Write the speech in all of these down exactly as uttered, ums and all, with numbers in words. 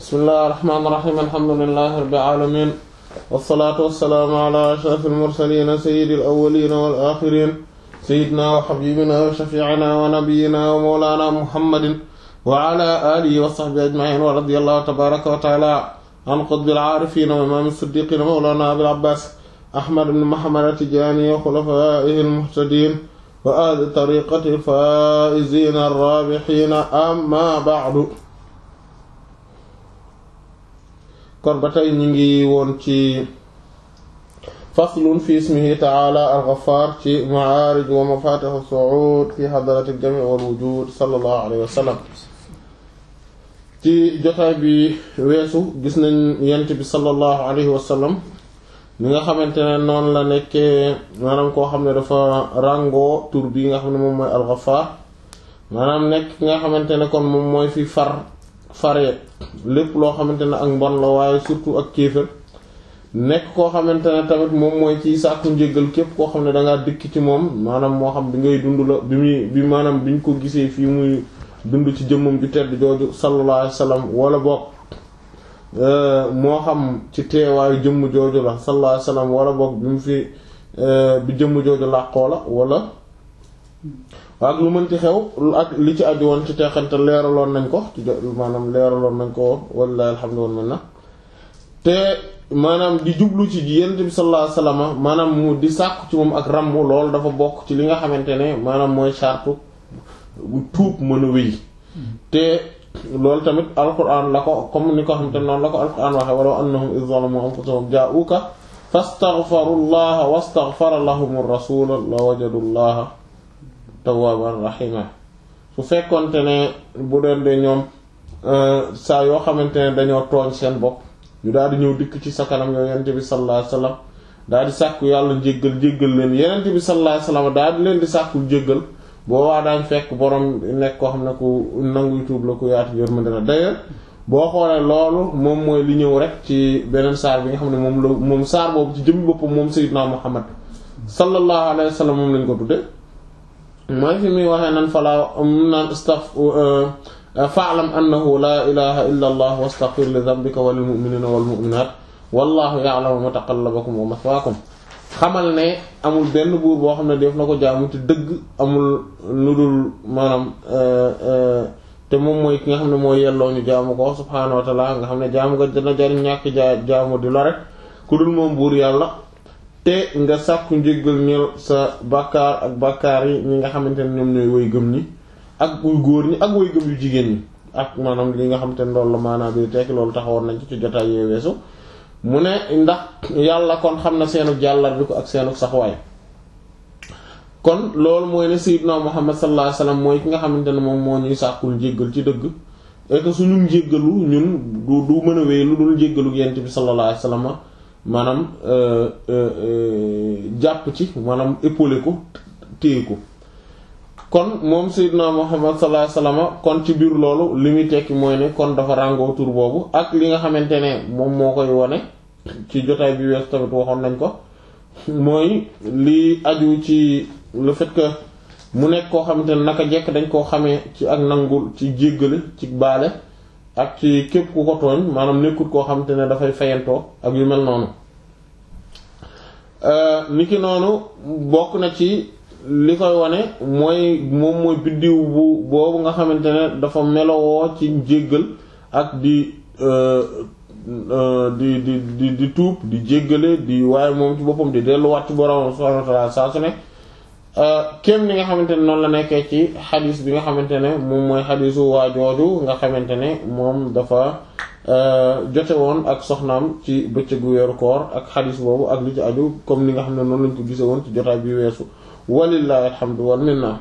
bismillahir rahmanir rahim alhamdulillahi rabbil alamin wassalatu wassalamu ala ashrafil mursalin sayyidil awwalin wal akhirin sayyidina wa habibina wa shafi'ina wa nabiyyina wa mawlana muhammadin wa ala alihi wa sahbihi ajma'in wa radiyallahu tabaraka wa ta'ala an qutbil arifin wa imam as-siddiqin mawlana abil abbas ahmad ibn muhammad at-tijani wa khulafaihi al-muhtadin wa ahli tariqati al-faizin ar-rabihin amma ba'du. kon ba tey ñu ngi woon ci faslun fi ismihi ta'ala al-Ghaffar ci ma'arij wa mafatih as-su'ud fi hadrat al-jami' wal wujud sallallahu alayhi wa sallam. ci jotaay bi weesu gis nañ yent bi sallallahu alayhi wa sallam ni nga xamante ne noonu la nekkee maanaam koo xam ne dafa ràngoo tur bi nga xam ne moom mooy al-Ghaffar maanaam nekk ki nga xamante ne kon moom mooy fi far fare lépp loo xamante ne ak mbon la waaye surtout ak kéefër nekk koo xamante ne tamit moom mooy ci sàkku njéggal képp koo xam ne dangaa dëkk ci moom maanaam moo xam bi ngay dund la bi muy bi maanaam bi ñu ko gisee fii muy dund ci jëmmam ju tedd jooju sallallahu alayhi wasallam wala boog moo xam ci teewaayu jëmm jooju la sallallahu alayhi wasallam wala boog bi mu fi bi jëmm jooju làqoo la wala ak lu mënti xew ak li ci aju woon ci teexante leeraloon nañ ko ci maanaam leeraloon nañ ko wallahi alhamdu wal minna te maanaam di jublu ci yonent bi sallallahu alayhi wasallam maanaam mu di sàkku ci moom ak ràmm loolu dafa bokk ci li nga xamante ne maanaam mooy sartu tuub mën a wéy te loolu tamit alquran la ko comme ni ko xamante ne noonu la ko alquran waxe walaw annahum idh zalamu anfusahum ja'uka fastaghfarullaha wastaghfara lahumur rasul la wajadullaha tawwaban rahima. su fekkonte ne bu doon de ñoom saa yoo xamante ne dañoo tooñ seen bopp ñu daal di ñëw dikk ci sa kanam yow yonent bi sallallahu alayhi wasallam daal di sàkku yàlla njéggal jéggal leen yonent bi sallallahu alayhi wasallam daal di leen di sàkku jéggal boo waa daañ fekk borom nekk koo xam ne ku nanguy tuub la ku yaatu yërmande la. d'ailleurs boo xoolee loolu moom mooy li ñëw rek ci beneen saar bi nga xam ne moom la moom saar boobu ci jëmmi boppam moom sayyidna Muhammad sallallahu alayhi wasallam moom lañ ko tudde mooy fi muy waxee nan falaa naan staf fa'lam annahu laa ilaha illa allah wastaghfir li dhanbika wa lil mu'minina wal mu'minat wallahu ya'lamu mutaqallabakum wa mathwaakum. xamal ne amul benn buur boo xam ne def na ko jaamu te dëgg amul lu dul maanaam te moom mooy ki nga xam ne mooy yelloo ñu jaamu ko subhaanahu wa ta'ala nga xam ne jaamu nga dina jariñ ñàkk jaa jaamu di la rek ku dul moom buur yàlla te nga sàkku njéggal ñeel sa bàkkaar ak bàkkaar yi ñi nga xamante ne ñoom ñooy woy gëm ñi ak uy góor ñi ak woy gëm yu jigéen ñi ak maanaam li nga xamante ne loolu la maanaam bi tekki loolu taxawoon nañ ci ci jotaay yee weesu mu ne ndax yàlla kon xam na seenu jàllar bi ko ak seenu saxwaay. kon loolu mooy ne sayyidna Muhammad sallallahu alayhi wasallam mooy ki nga xamante ne moom moo ñuy sàkkul njéggal ci dëgg et que suñu njéggalu ñun du du mën a wéy lu dul njéggalu yent bi sallallahu alayhi wasallam maanaam jàpp ci maanaam épaulé ko téye ko. kon moom sayyidna Muhammad sallallahu alayhi wasallam kon ci biir loolu li muy tekki mooy ne kon dafa ràngoo tur boobu ak li nga xamante ne moom moo koy wone ci jotaay bi wees tamit waxoon nañ ko mooy li aju ci le fait que mu nekk koo xamante ne naka jekk dañ koo xamee ci ak nangul ci jéggale ci baale ak ci képp ku ko tooñ maanaam nekkul koo xamante ne dafay fayantoo ak yu mel noonu. niki noonu bokk na ci li koy wane mooy moom mooy biddiw bu boobu nga xamante ne dafa melowoo ci jéggal ak di di di di di tuub di jéggale di waaye moom ci boppam di delluwaat ci borom subhanahu wa ta'ala saa su ne kéem ni nga xamante ne noonu la nekkee ci xadis bi nga xamante ne moom mooy xadisu waa jooju nga xamante ne moom dafa jote woon ak soxnaam ci bëccëgu weeru koor ak xadis boobu ak li ci aju comme ni nga xam ne noonu lañ ko gise woon ci jotaay bi weesu walillahi alhamdu wal minna.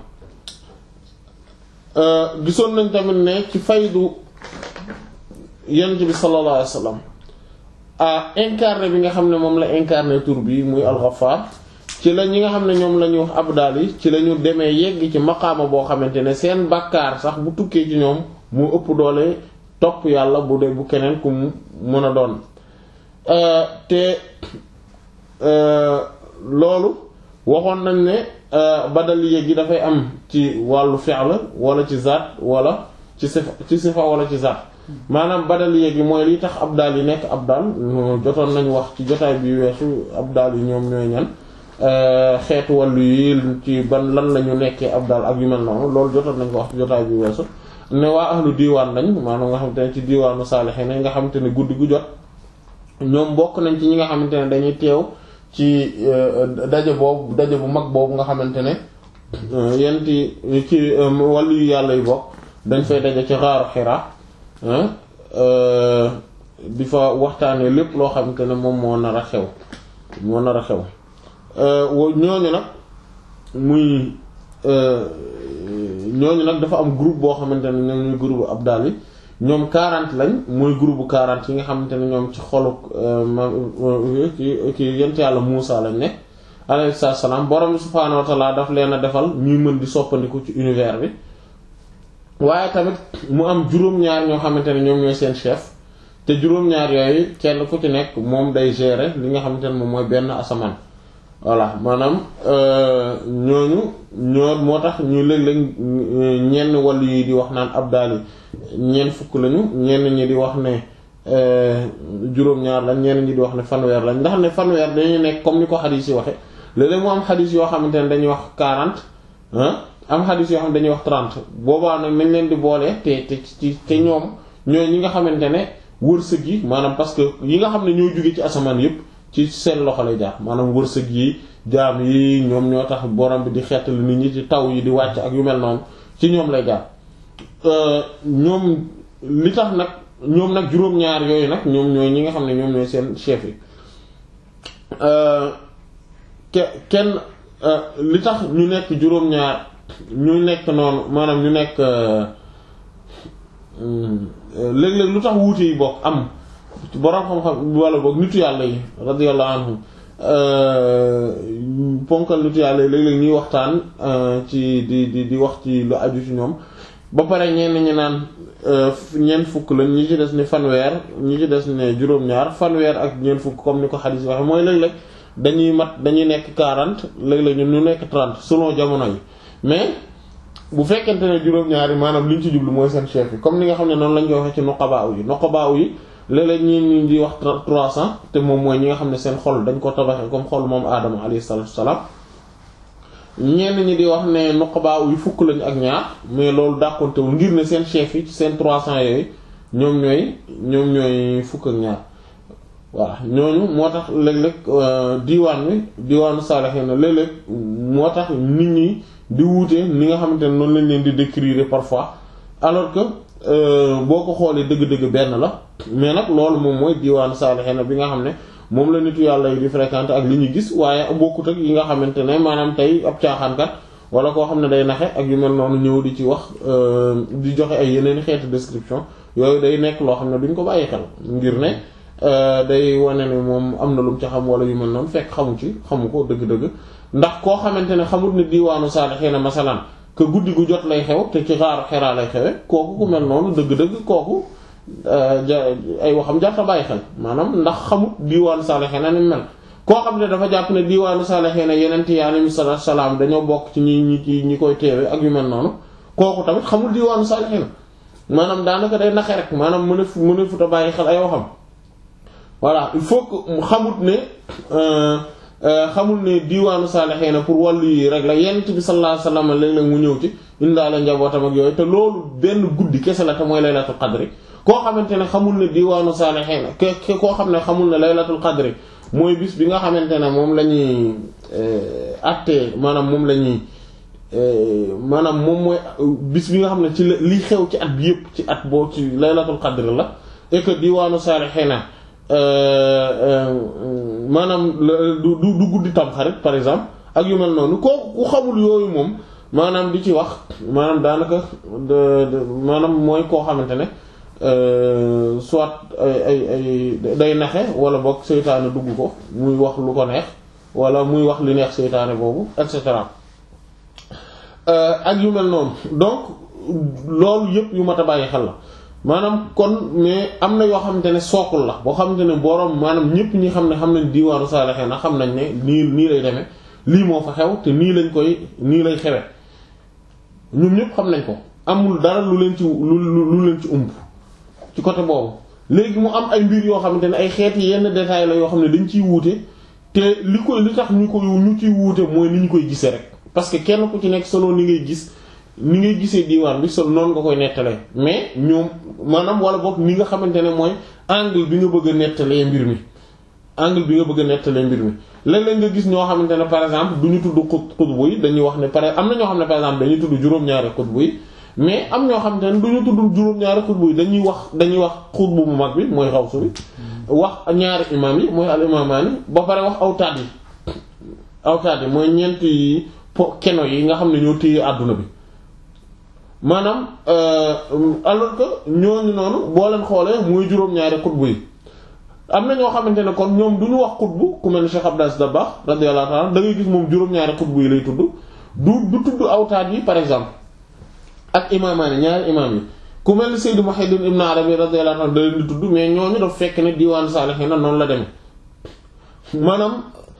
gisoon nañ tamit ne ci faydu yonent bi sallallahu alayhi wasallam a incarné bi nga xam ne moom la incarné tur bi muy al-Ghaffar ci la ñi nga xam ne ñoom la ñuy wax abdal yi ci la ñu demee yegg ci maqaama boo xamante ne seen bàkkaar sax bu tukkee ci ñoom moo ëpp doole topp yàlla bu dee bu keneen ku mu mën a doon te loolu waxoon nañ ne badaliya gi dafay am ci wàllu fi'l wala ci zaat wala ci sifa ci sifa wala ci zaat maanaam badaliya gi mooy li tax abdal yi nekk abdal jotoon nañu wax ci jotaay bi weesu abdal yi ñoom ñooy ñan xeetu wàllu yi ci ban lan la ñu nekkee abdal ak yu mel noonu loolu jotoon nañ ko wax ci jotaay bi weesu ne waa ahlu diiwaan lañ maanaam nga xamante ne ci diiwaanu saalihiin nga xamante ne guddi gu jot ñoom bokk nañ ci ñi nga xamante ne dañuy teew ci daje boobu daje bu mag boobu nga xamante ne yenti ci wàllu yu yàlla yi bokk dañ fay daje ci xaaru Xiraa di fa waxtaanee lépp loo xamante ne moom moo nar a xew moo nar a xew ñooñu nag muy ñooñu nag dafa am groupe boo xamante ne ñoom ñuy groupe abdal yi ñoom quarante lañ mooy groupe quarante yi nga xamante ne ñoom ci xolu ci ci yent yàlla Muusa lañ ne alayhi salaam borom subhaanahu wa ta'ala daf leen a defal ñuy mën di soppandiku ci univers bi waaye tamit mu am juróom-ñaar ñoo xamante ne ñoom ñooy seen chef te juróom-ñaar yooyu kenn ku ci nekk moom day gérer li nga xamante ne moom mooy benn asamaan voilà maanaam ñooñu ñoo moo tax ñu léeg-léeg ñenn wàllu yi di wax naan abdal yi ñeent fukk lañu ñenn ñi di wax ne juróom-ñaar lañ ñenn ñi di wax ne fanweer lañ ndax ne fanweer dañuy nekk comme ni ko xadiis yi waxe léeg-léeg mu am xadiis yoo xamante ne dañuy wax quarante am xadiis yoo xam ne dañuy wax trente boobaa nag nañ leen di boole te te ci te ñoom ñooy ñi nga xamante ne wërsëg yi maanaam parce que yi nga xam ne ñoo jóge ci asamaan yépp ci seen loxo lay jaar maanaam wërsëg yi jaam yi ñoom ñoo tax borom bi di xeetali nit ñi ci taw yi di wàcc ak yu mel noonu ci ñoom lay jaar ñoom li tax nag ñoom nag juróom-ñaar yooyu nag ñoom ñooy ñi nga xam ne ñoom ñooy seen chef yi ke kenn li tax ñu nekk juróom-ñaar ñu nekk noonu maanaam ñu nekk léeg-léeg lu tax wuute yi bokk am boroom xam-xam walla boog nitu yàlla yi radiyallahu anhum ponkal nitu yàlla yi léeg-léeg ñuy waxtaan ci di di di wax ci lu aju ci ñoom ba pare ñenn ñi naan ñeent fukk lañ ñi ci des ni fanweer ñi ci des ne juróom-ñaar fanweer ak ñeent fukk comme ni ko xadiis waxe mooy léeg-léeg dañuy mat dañuy nekk quarante léeg-léeg ñun ñu nekk trente selon jamono yi mais bu fekkente ne juróom-ñaar yi maanaam li ñu ci jublu mooy seen chef yi comme ni nga xam ne noonu lañ koy waxee ci nuqabaa yi nuqabaa yi léeg-léeg ñi ñi di wax trois cents te moom mooy ñi nga xam ne seen xol dañ ko tabaxee comme xol moom aadama alayhi salaatu wassalaam ñenn ñi di wax ne nuqabaa yi fukk lañ ak ñaar mais loolu dàqontewul ngir ne seen chef yi ci seen trois cents yooyu ñoom ñooy ñoom ñooy fukk ak ñaar voilà ñooñu moo tax léeg-léeg diwaan wi diwaanu saalihiin na léeg-léeg moo tax nit ñi di wuute ni nga xamante ne noonu lañ leen di décrire parfois alors que boo ko xoolee dëgg-dëgg benn la mais nag loolu moom mooy diwaanu saalihiin bi nga xam ne moom la nitu yàlla yi di fréquenter ak li ñu gis waaye bokkut ak yi nga xamante ne maanaam tey ab caaxaankat wala koo xam ne day naxe ak yu mel noonu ñëw di ci wax di joxe ay yeneen xeetu description yooyu day nekk loo xam ne duñ ko bàyyi xel ngir ne day wane ne moom am na lu mu ci xam wala yu mel noonu fekk xamu ci xamu ko dëgg-dëgg ndax koo xamante ne xamul ne diwaanu saalihiin masalan que guddi gu jot lay xew te ci xaaru Xiraa lay xewe kooku ku mel noonu dëgg-dëgg kooku ay waxam jarta bàyyi xel maanaam ndax xamut diwaanu saalihiin ni mel koo xam ne dafa jàpp ne diwaanu saalihiin yeneen yi alayhi salaam dañoo bokk ci ñi ñi ñi koy teewe ak yu mel noonu kooku tamit xamul diwaanu saalihiin maanaam daanaka day naxe rek maanaam mën a mën a futa bàyyi xel ay waxam voilà il faut que xamut ne xamul ne diwaanu saalihiin pour wàllu yi rek la yonent bi sallallahu alayhi wasallam léeg-léeg mu ñëw ci indaale njabootam ak yooyu te loolu benn guddi kese la te mooy laylatul qadri koo xamante ne xamul ne diwaanu saalihiin ke koo xam ne xamul ne laylatul qadri mooy bis bi nga xamante ne moom la ñuy àttee maanaam moom la ñuy maanaam moom mooy bis bi nga xam ne ci la li xew ci at bi yépp ci at boo ci laylatul qadri la et que diwaanu saalihiin maanaam du du guddi Tamxarit par exemple ak yu mel noonu kooku ku xamul yooyu moom maanaam di ci wax maanaam daanaka maanaam mooy koo xamante ne soit ay ay day naxe wala boog seytaane dugg ko muy wax lu ko neex wala muy wax li neex seytaane boobu et cetera ak yu mel noonu donc loolu yëpp yu mat a bàyyi xel la maanaam kon mais am na yoo xamante ne sookul la boo xamante ne boroom maanaam ñëpp ñi xam ne xam nañ diwaanu saalihiin na xam nañ ne nii nii lay demee lii moo fa xew te nii lañ koy nii lay xewe ñoom ñëpp xam nañ ko amul dara lu leen ci lu lu leen ci umb ci côté boobu léegi mu am ay mbir yoo xamante ne ay xeeti yenn détails la yoo xam ne dañ ciy wuute te li koy li tax ñu ko ñu ciy wuute mooy ni ñu koy gisee rek parce que kenn ku ci nekk selon ni ngay gis ni ngay gisee diiwaan bi solo noonu nga koy nettalee mais ñoom maanaam wala boog ni nga xamante ne mooy angle bi nga bëgg a nettalee mbir mi angle bi nga bëgg a nettalee mbir mi léeg-léeg nga gis ñoo xamante ne par exemple du ñu tudd xutbu yi dañuy wax ne par am na ñoo xam ne par exemple dañuy tudd juróom-ñaari xutbu yi mais am ñoo xamante ne du ñu tudd juróom-ñaari xutbu yi dañuy wax dañuy wax xutbu bu mag bi mooy xawsu bi wax ñaari imam yi mooy al imamaani ba pare wax awtaad yi awtaad yi mooy ñeenti po keno yi nga xam ne ñoo téye àdduna bi maanaam alors que ñooñu noonu boo leen xoolee mooy juróom-ñaari xutbu yi am na ñoo xamante ne kon ñoom du ñu wax xutbu ku mel ne Cheikh Abdou Aziz Dabakh radiyallahu ta'ala da ngay gis moom juróom-ñaari xutbu yi lay tudd du du tudd awtaad yi par exemple ak imaamaani ñaari imaam yi ku mel ne Sayyid Muhyiddin Ibn Arabi radiyallahu ta'ala da leen di tudd mais ñooñu daf fekk ne diwaan saalihiin noonu la demee maanaam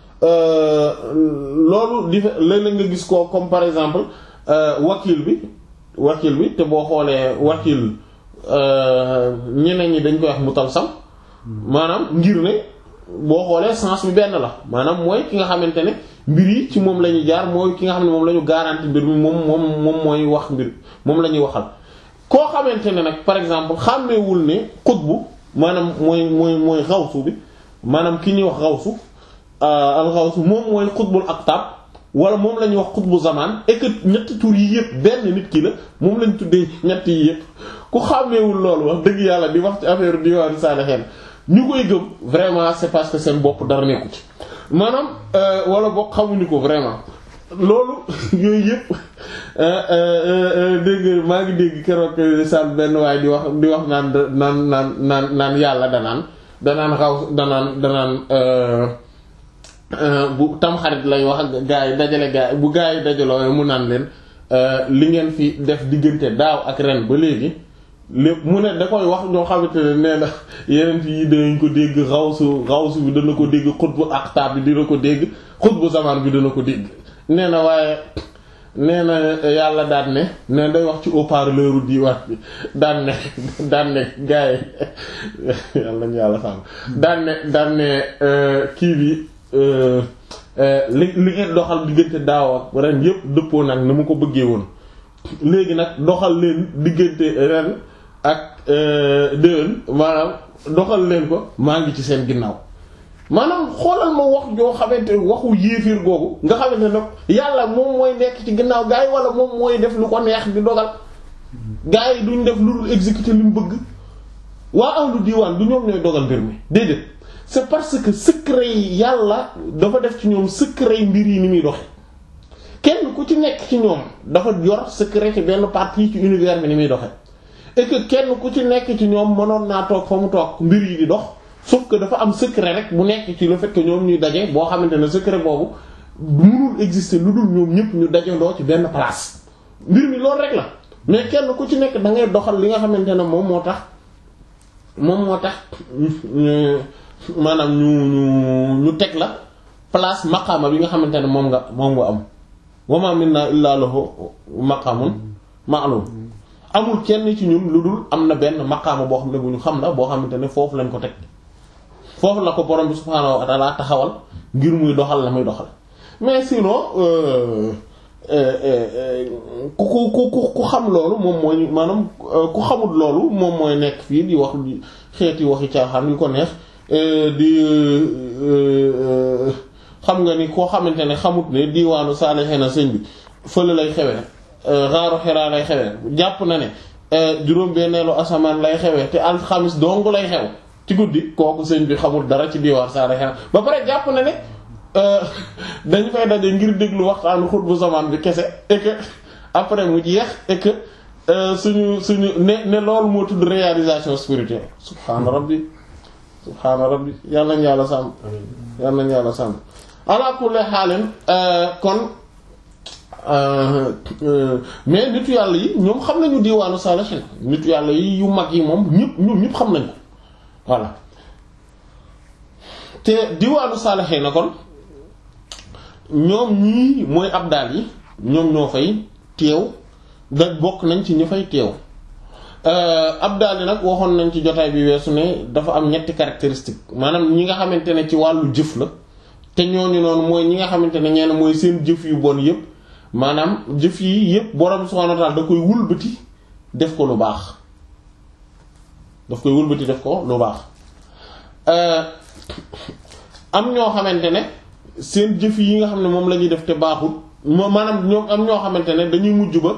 loolu di léeg-léeg nga gis ko comme par exemple wakil bi wakil bi te boo xoolee wakil ñeneen ñi dañ koy wax mutalsam maanaam ngir ne boo xoolee sens bi benn la maanaam mooy ki nga xamante ne mbir yi ci moom la ñuy jaar mooy ki nga xam ne moom la ñu garanti mbir mi moom moom moom mooy wax mbir moom la ñuy waxal. koo xamante ne nag par exemple xàmmeewul ne xutbu maanaam mooy mooy mooy xawsu bi maanaam ki ñuy wax xawsu al xawsu moom mooy xutbul aqtab wala moom la ñuy wax xutbu zaman et que ñetti tur yi yëpp benn nit ki la moom lañ tuddee ñett yi yëpp ku xàmmeewul loolu wax dëgg yàlla di wax ci affaire diwaan saalihiin ñu koy gëm vraiment c'est parce que seen bopp dara nekku ci maanaam wala boog xamuñu ko vraiment loolu yooyu yëpp dégg maa ngi dégg keroog sal benn waaye di wax di wax naan naan naan naan naan yàlla danaan danaan xaw danaan danaan bu tamxarit lay wax ak gaa yi dajale gaa yi bu gaa yi dajaloo mu naan leen li ngeen fi def diggante daaw ak ren ba léegi lépp mu ne da koy wax ñoo xamante ne nee na yeneen yi danañ ko dégg xawsu xawsu bi dana ko dégg xutbu aqtaab bi dina ko dégg xutbu zaman bi dana ko dégg nee na waaye nee na yàlla daan ne ne day wax ci haut-parleur u diwaan bi daan ne daan ne gaa yi yàlla ñu yàlla sàmm daan ne daan ne kii bi li li ngeen doxal diggante daaw ak ren yépp dëppoo nag na mu ko bëggee woon léegi nag doxal leen diggante ren ak déwén maanaam doxal leen ko maa ngi ci seen ginnaaw maanaam xoolal ma wax joo xamante waxu yéefiir googu nga xamante ne yàlla moom mooy nekk ci ginnaaw gaa yi wala moom mooy def lu ko neex di dogal gaa yi duñ def lu dul exécuter li mu bëgg waa ahlu diwaan du ñoom ñooy dogal mbir mi déedéet c'est parce que secret yi yàlla dafa def ci ñoom secret yi mbir yi ni muy doxe kenn ku ci nekk ci ñoom dafa yor secret ci benn partie ci univers bi ni muy doxe et que kenn ku ci nekk ci ñoom mënoon naa toog fa mu toog mbir yi di dox sauf que dafa am secret rek bu nekk ci le fait que ñoom ñuy daje boo xamante ne secret boobu mënul exister lu dul ñoom ñëpp ñu dajandoo ci benn place mbir mi loolu rek la mais kenn ku ci nekk da ngay doxal li nga xamante ne moom moo tax moom moo tax maanaam ñu ñu ñu teg la place maqaama bi nga xamante ne moom nga moom nga am wa ma minna illa lahu maqaamun ma'lum amul kenn ci ñun lu dul am na benn maqaama boo xam ne bu ñu xam la boo xamante ne foofu lañ ko teg foofu la ko borom bi subhaanahu wa ta'ala taxawal ngir muy doxal la muy doxal mais sinon ku ku ku ku xam loolu moom mooy maanaam ku xamul loolu moom mooy nekk fii di wax xeeti waxi caaxaan yu ko neex di xam nga ni koo xamante ne xamut ne diwaanu saalihiina sëñ bi fële lay xewee xaaru Hiraa lay xewee jàpp na ne juróom-benneelu asamaan lay xewee te alxamis dong lay xew ci guddi kooku sëñ bi xamul dara ci diwaan saalihiina ba pare jàpp na ne dañ fay daje ngir déglu waxtaanu xutbu zaman bi kese et que après mu jeex et que suñu suñu ne ne loolu moo tudd réalisation spirituelle subhaana rabbi subhaana rabbi yàlla nañu yàlla sàmm yàlla nañu yàlla sàmm ala kulli xaalin kon mais nitu yàlla yi ñoom xam nañu diwaanu saalihiin nitu yàlla yi yu mag yi moom ñëpp ñoom ñëpp xam nañ ko voilà te diwaanu saalihiin na kon ñoom ñii mooy abdaal yi ñoom ñoo fay teew da bokk nañ ci ñu fay teew abdal yi nag waxoon nañ ci jotaay bi weesu ne dafa am ñetti caractéristique maanaam ñi nga xamante ne ci wàllu jëf la te ñooñu noonu mooy ñi nga xamante ne ñeen mooy seen jëf yu bon yépp maanaam jëf yi yépp borom subhaanahu wa ta'aala da koy wulbati def ko lu baax daf koy wulbati def ko lu baax am ñoo xamante ne seen jëf yi nga xam ne moom la ñuy def te baaxul maanaam ñoom am ñoo xamante ne dañuy mujj ba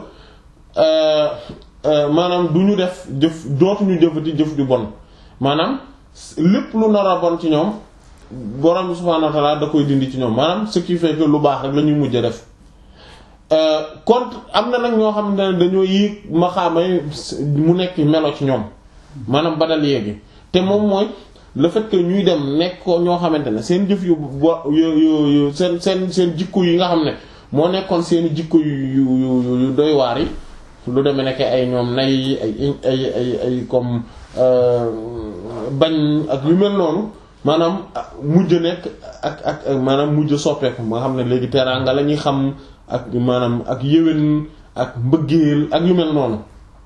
maanaam du ñu def jëf dootuñu jëfati jëf ju bon maanaam lépp lu nar a bon ci ñoom borom subhaanahu wa ta'aala da koy dindi ci ñoom maanaam ce qui fait que lu baax rek la ñuy mujj def kon am na nag ñoo xamante ne dañoo yéeg maxaamay mu nekk melo ci ñoom maanaam badal yéegi te moom mooy le fait que ñuy dem nekk ko ñoo xamante ne seen jëf yu bo yu yu seen seen seen jikko yi nga xam ne moo nekkoon seen jikko yu yu yu doy waar yi lu demee nekk ay ñoom nay ay ay ay ay comme bañ ak yu mel noonu maanaam mujj nekk ak ak maanaam mujj soppeeku nga xam ne léegi teraanga la ñuy xam ak maanaam ak yéwén ak mbëggeel ak yu mel noonu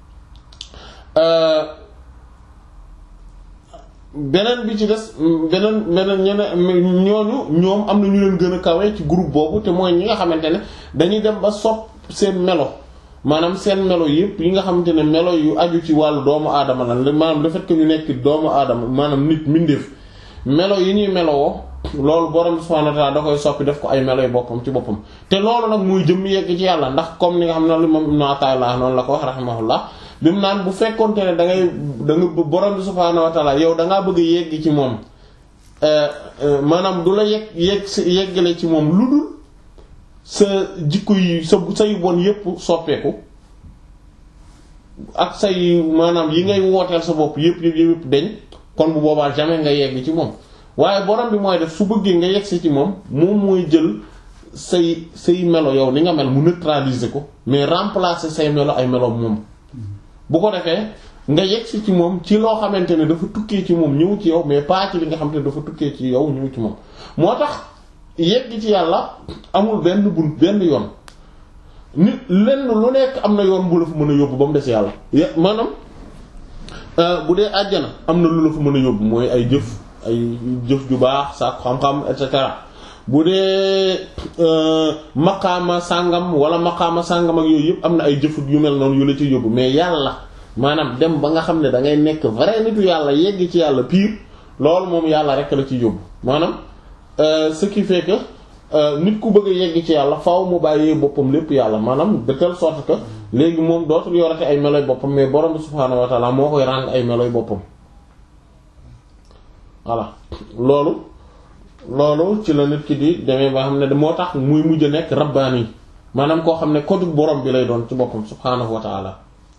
beneen bi ci des beneen beneen ñeneen ñooñu ñoom am na ñu leen gën a kawe ci groupe boobu te mooy ñi nga xamante ne dañuy dem ba sopp seen melo maanaam seen melo yëpp yi nga xamante ne melo yu aju ci wàllu doomu aadama la maanaam le fait que ñu nekk doomu aadama maanaam nit mbindeef melo yi ñuy melowoo loolu borom subhanahu wa ta'ala da koy soppi def ko ay melo yu boppam ci boppam te loolu nag muy jëm yegg ci yàlla ndax comme ni nga xam ne lu moom Ibn Ata'illah noonu la ko wax rahimahullah bi mu naan bu fekkonte ne da ngay da nga borom subhanahu wa ta'ala yow da ngaa bëgg a yegg ci moom maanaam du la yegg yegg yeggale ci moom lu dul sa jikko yi sa sa yu bon yépp soppeeku ak say maanaam yi ngay wooteel sa bopp yépp yépp yépp deñ kon bu boobaa jamais nga yegg ci moom waaye borom bi mooy def su bëggee nga yegg si ci moom moom mooy jël say say melo yow ni nga mel mu neutraliser ko mais remplacer say melo ay melo moom bu ko defee nga yegg si ci moom ci loo xamante ne dafa tukkee ci moom ñëw ci yow mais pas ci li nga xamante ne dafa tukkee ci yow ñëw ci moom moo tax yegg ci yàlla amul benn bunt benn yoon nit lenn lu nekk am na yoon bu la fa mën a yóbbu ba mu des yàlla maanaam bu dee àjjana am na lu la fa mën a yóbbu mooy ay jëf ay jëf ju baax saako xam-xam et cetera bu dee maqaama sàngam wala maqaama sàngam ak yooyu yëpp am na ay jëfut yu mel noonu yu la ci yóbbu mais yàlla maanaam dem ba nga xam ne da ngay nekk vrai nitu yàlla yegg ci yàlla pire loolu moom yàlla rek la ci yóbbu maanaam ce qui fait que nit ku bëgg a yegg ci yàlla faaw mu bàyyee boppam lépp yàlla maanaam de telle sorte que léegi moom dootul yorate ay meloy boppam mais borom bi subhaanahu wa ta'ala moo koy ràng ay meloy boppam voilà loolu loolu ci la nit ki di demee ba xam ne moo tax muy mujj a nekk rabbaani maanaam koo xam ne kodu borom bi lay doon ci boppam subhaanahu wa ta'ala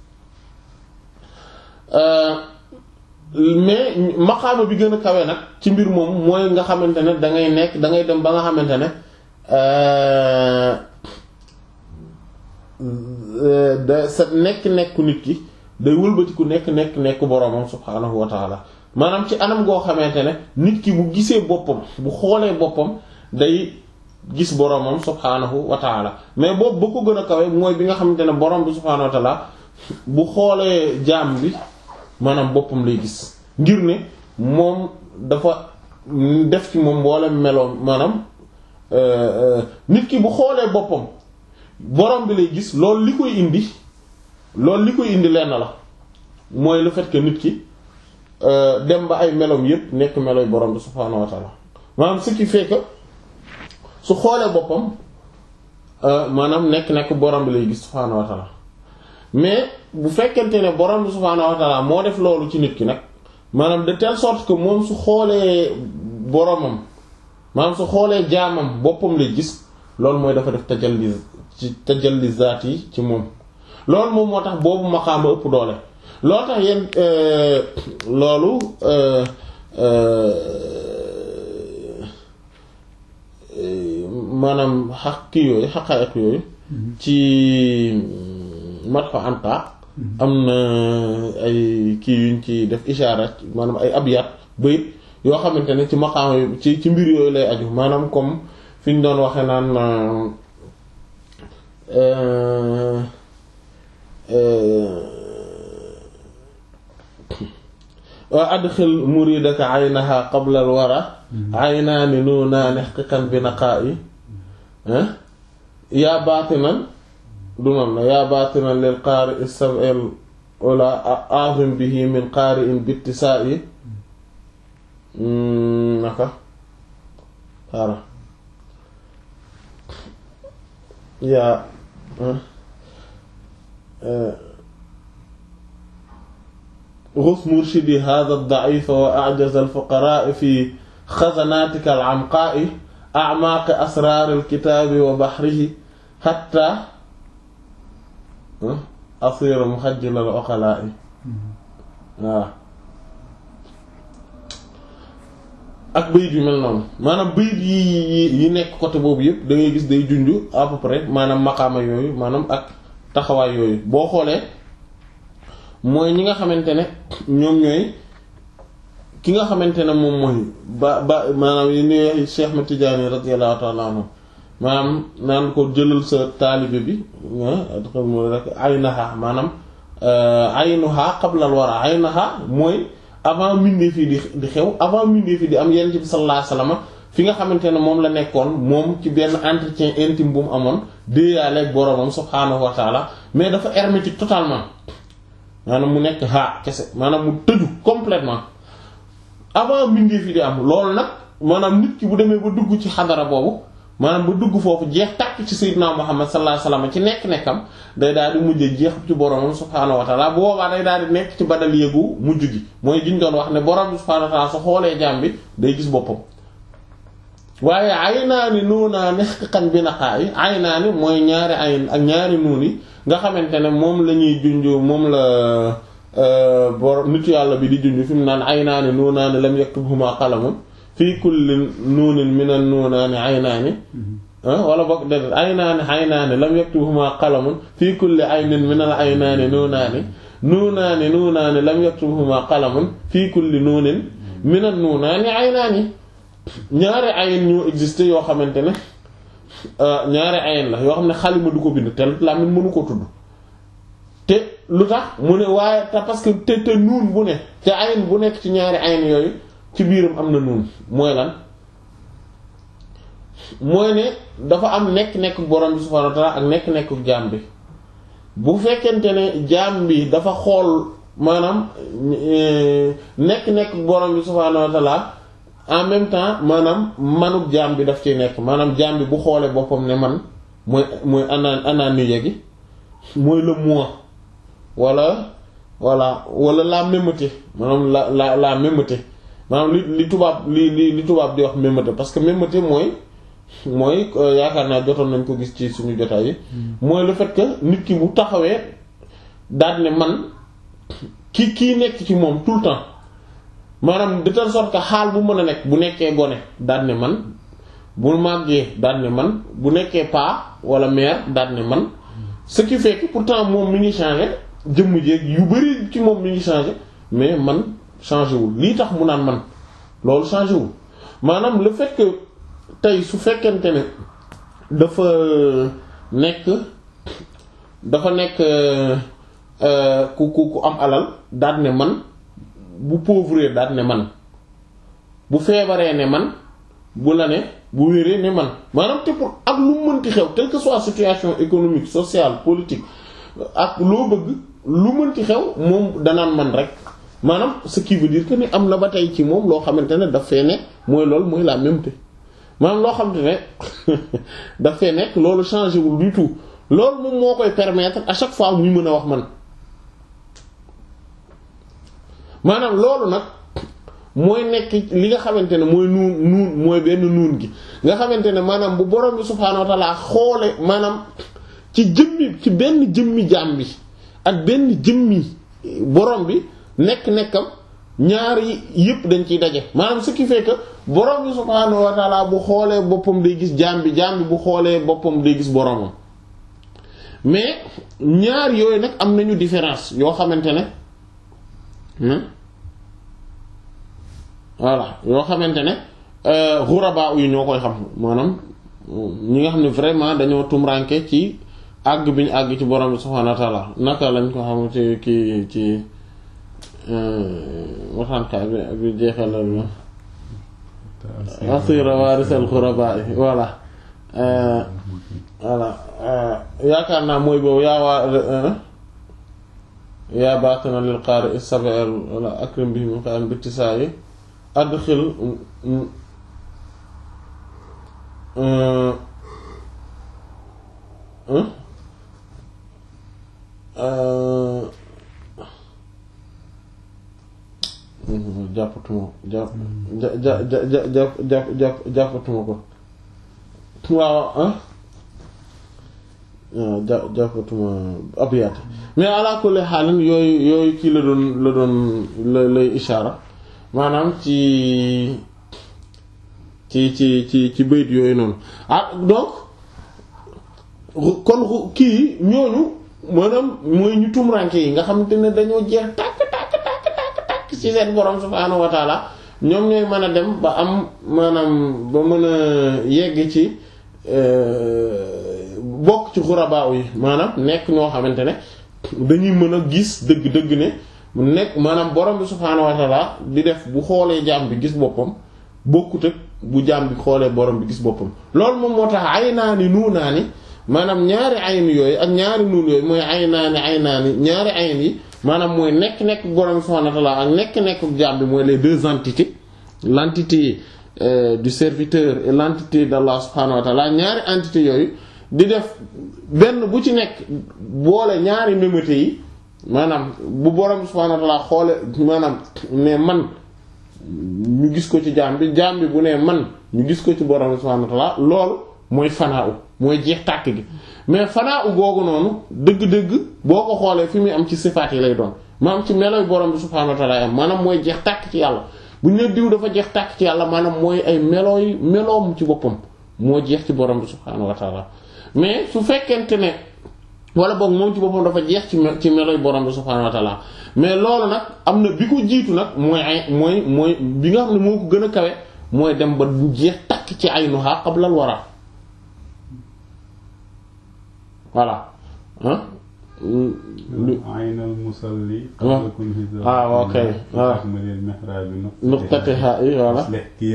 mais maqaama bi gën a kawe nag ci mbir moom mooy nga xamante ne da ngay nekk da ngay dem ba nga xamante ne da sa nekk-nekku nit ki day wëlbatiku nekk nekk nekk boromam subhaanahu wa ta'ala maanaam ci anam goo xamante ne nit ki bu gisee boppam bu xoolee boppam day gis boromam subhaanahu wa ta'ala mais boobu ba ko gën a kawe mooy bi nga xamante ne borom bi subhaanahu wa ta'ala bu xoolee jaam bi maanaam boppam lay gis ngir ne moom dafa def ci moom mboolem meloom maanaam nit ki bu xoolee boppam borom bi lay gis loolu li koy indi loolu li koy indi lenn la mooy le fait que nit ki dem ba ay meloom yépp nekk melooy borom bi subhaanahu wa ta'ala maanaam ce qui fait que su xoolee boppam maanaam nekk nekk borom bi lay gis subhaanahu wa ta'ala mais bu fekkente ne borom bi subhaanahu wa ta'ala moo def loolu ci nit ki nag maanaam de telle sorte que moom su xoolee boromam maanaam su xoolee jaamam boppam lay gis loolu mooy dafa def tajalli ci tajalli zaat yi ci moom loolu moom moo tax boobu maqaama ëpp doole loolu tax yéen loolu maanaam xaq kii yooyu xaqaayiq yooyu ci mat fa anta am na ay kii yuñ ci def ishaarat maanaam ay abyaat bayit yoo xamante ne ci maqaama ci ci mbir yooyu lay aju maanaam comme fi ñu doon waxe naan adxil muridaka aynaha qabla al wara aynaani nuunaani haqiqan bi naqaa'i yaa baatinan du noon na yaa baatinan lil qaari sab'il ula azim bihi min qaari'in bittisaa'i naka xaaral yaa ghus murshidi hadha ad-da'if wa a'jaz al-fuqara fi khazanatika al-'amqa'i a'maq asrar al-kitab wa bahrihi hatta asira muhajjil al-uqala'i waaw ak bayit yu mel noonu maanaam bayit yi yi nekk côté boobu yëpp da ngay gis day junju à peu près maanaam maqaama yooyu maanaam ak taxawaay yooyu boo xoolee mooy ñi nga xamante ne ñoom ñooy ki nga xamante ne moom mooy ba ba maanaam yi ne Cheikh Ahmed Tidiane radiyallahu ta'ala anhu maanaam naan ko jëlal sa taalibe bi rek aynaha maanaam aynuha qabla al wara aynaha mooy avant mbindeef yi di di xew avant mbindeef yi di am Yonent bi sallallahu alayhi wasallam fi nga xamante ne moom la nekkoon moom ci benn entretien intime bu mu amoon déeyaaleeg boroomam subhaanahu wa taala mais dafa hermétique totalement maanaam mu nekk haa kese maanaam mu tëju complètement avant mbindeef yi di am loolu nag maanaam nit ki bu demee ba dugg ci xadara boobu maanaam ba dugg foofu jeex tàkk ci sayyidina Muhammad sallallahu alayhi wasallam ci nekk-nekkam day daal di mujj jeex ci boroomam subhaanahu wa taala bu boobaa day daal di nekk ci badal yéegu mujj gi mooy giñ doon wax ne boroom subhaanahu wa taala su xoolee jaam bi day gis boppam waaye aynaani nuunaani haqiqan bi naqaa'i aynaani mooy ñaari ayn ak ñaari nuun yi nga xamante ne moom la ñuy junj moom la bor nitu yàlla bi di junj fi mu naan aynaani nuunaani lam yaktubhumaa qalamun fii kulli nuunin minan nuunaani aynaani wala bokk déedéet aynaani aynaani lam yaktubhumaa qalamun fii kulli aynin minal aynaani nuunaani nuunaani nuunaani lam yaktubhumaa qalamun fii kulli nuunin minan nuunaani aynaani ñaari ayin ñoo existé yoo xamante ne ñaari ayin la yoo xam ne xalima du ko bind te làmmiñ mënu ko tudd te lu tax mu ne waaye te parce que te te nuun bu ne te ayin bu nekk ci ñaari ayin yooyu ci biiram am na nuun mooy lan mooy ne dafa am nekk-nekk borom bi subhaanahu wa ta'ala ak nekk-nekk jaam bi bu fekkente ne jaam bi dafa xool maanaam nekk-nekk borom bi subhaanahu wa ta'ala en même temps maanaam manuk jaam bi daf ci nekk maanaam jaam bi bu xoolee boppam ne man mooy mooy ana ananiya gi mooy le moi wala wala wala la mêmeté maanaam la la la mêmeté maanaam li li tubaab li li li tubaab di wax mêmeté parce que mêmeté mooy mooy yaakaar naa jotoon nañ ko gis ci suñu jotaay yi mooy le fait que nit ki bu taxawee daal ne man ki kii nekk ci moom tout le temps maanaam de telle sorte que xaal bu mën a nekk bu nekkee gone daan ne man bu màggee daan ne man bu nekkee paa wala mère daan ne man ce qui fait que pourtant moom mi ngi changé jëmm jéeg yu bari ci moom mi ngi changé mais man changé wul lii tax mu naan man loolu changé wul maanaam le fait que tey su fekkente ne dafa nekk dafa nekk ku ku ku am alal daan ne man bu pauvre daal ne man bu feebaree ne man bu la ne bu wéree ne man maanaam te pour ak lu mënti xew quelle que soit situation économique sociale politique ak loo bëgg lu mënti xew moom danaan man rek maanaam ce qui veut dire que ni am na ba tey ci moom loo xamante ne daf fee ne mooy loolu mooy la même te maanaam loo xamante ne daf fee nekk loolu changé wul du tout loolu moom moo koy permettre à chaque fois muy mën a wax man maanaam loolu nag mooy nekk li nga xamante ne mooy nuun nuun mooy benn nuun gi nga xamante ne maanaam bu borom bi subhaanahu wa ta'ala xoole maanaam ci jëmmi ci benn jëmmi jaam bi ak benn jëmmi borom bi nekk-nekkam ñaari yëpp dañ ciy daje maanaam ce qui fait que borom bi subhaanahu wa ta'ala bu xoolee boppam day gis jaam bi jaam bi bu xoolee boppam day gis boromam mais ñaar yooyu nag am nañu différence yoo xamante ne voilà yoo xamante ne xuraba yi ñoo koy xam maanaam ñi nga xam ne vraiment dañoo tumranke ci àgg bi ñu àgg ci borom bi subhaanahu wa ta'ala naka lañ ko xam ci kii ci waxaankaay bi bi jeexalal ma asira waarisal xurabaa yi voilà voilà yaakaar naa mooy boobu yaa waa yaa baatina lil qaari sab'al wala akrim bihi min qaam bittisaa yi adxil jàppatuma jàpp ja ja ja jàpp jàpp jàpp jàppatuma ko waaw ah ja jàppatuma abyaat mais ala kulli xaalin yooyu yooyu kii la doon la doon la lay ishaara maanaam ci ci ci ci ci bayt yooyu noonu ah donc kon kii ñooñu maanaam mooy ñu tumranke yi nga xamante ne dañoo jeex tàkk tàkk tàkk tàkk tàkk ci seen borom subhaanahu wa taala ñoom ñooy mën a dem ba am maanaam ba mën a yegg ci bokk ci xurabaa yi maanaam nekk ñoo xamante ne dañuy mën a gis dëgg-dëgg ne mu nekk maanaam borom bi subhaanahu wa taala di def bu xoolee jaam bi gis boppam bokkut ak bu jaam bi xoolee borom bi gis boppam loolu moom moo tax ay naa ni nuu naa ni maanaam ñaari ayn yooyu ak ñaari nuun yooyu mooy ay naa ni ay naa ni ñaari ayn yi maanaam mooy nekk-nekk borom bi subhaanahu wa taala ak nekk-nekk jaam bi mooy les deux entités l'entité euh, du serviteur et l'entité d'Allah subhaanahu wa taala ñaari entité yooyu di def benn bu ci nekk boole ñaari mémété yi maanaam bu borom subhaanahu wa ta'ala xoole maanaam ne man ñu gis ko ci jaam bi jaam bi bu ne man ñu gis ko ci borom subhaanahu wa ta'ala loolu mooy fanaaw mooy jeex tàkk gi mais fanaaw googu noonu dëgg-dëgg boo ko xoolee fi muy am ci sifaat yi lay doon maanaam ci meloy borom bi subhaanahu wa ta'ala am maanaam mooy jeex tàkk ci yàlla bu ñu ne diw dafa jeex tàkk ci yàlla maanaam mooy ay melooy meloom ci boppam moo jeex ci borom bi subhaanahu wa ta'ala mais su fekkente ne wala boog moom ci boppam dafa jeex ci ci meloy borom bi subhaanahu wa ta'ala mais loolu nag am na bi ko jiitu nag mooy ay mooy mooy bi nga xam ne moo ko gën a kawe mooy dem ba jeex takk ci aynuha qabla al wara voilà ah. aynal musalli. ah ok voilà. nuqtatiha voilà.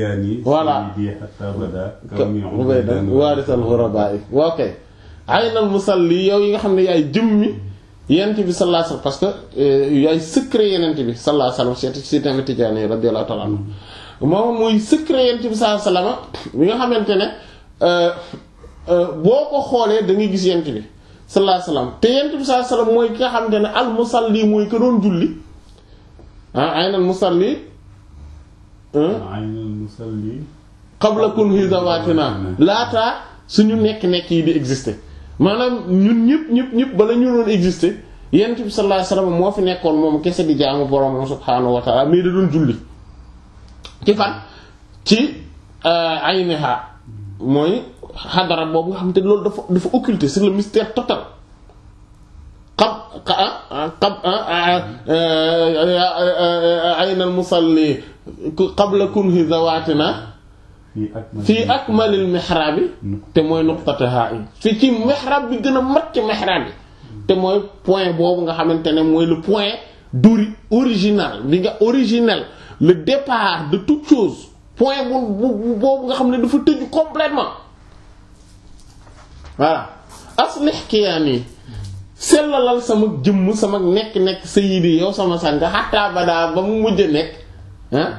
voilà. waarisal ghuraba ok. aynal musalli yow yi nga xam ne yaay jëmmi yonent bi sallallahu alayhi wasallam parce que yaay secret yonent bi sallallahu alayhi wasallam ci tamit Tijaani radiyallahu ta'ala anhu moom mooy secret yonent bi sallallahu alayhi wasallam bi nga xamante ne boo ko xoolee da ngay gis yonent bi sallallahu alayhi wasallam te yonent bi sallallahu alayhi wasallam mooy ki nga xamante ne al musalli mooy ka doon julli ah aynal musalli aynal musalli qabla kunhi zawatina laataa suñu nekk-nekk yi di exister maanaam ñun ñëpp ñëpp ñëpp bala ñu doon exister yonent bi sallallahu alayhi wasallam moo fi nekkoon moom kese di jaamu borom subhaanahu wa ta'ala mais da doon julli ci fan ci ayniha mooy xadara boobu nga xam te loolu dafa dafa occulté c'est le mystère total qab qab aynal musalli qabla kunhi zawatina fii akmalil mihrab te mooy nuqtataha yi fii ci mihrab bi gën a mat ci mihrab bi te mooy point boobu nga xamante ne mooy le point d'ori original bi nga originel le départ de toute chose point bu boobu nga xam ne dafa tëju complètement voilà aslih kiyaani sellalal sama jëmm sama nekk-nekk sayyidi yow sama sang nga xattaa badaa ba mu mujj nekk ah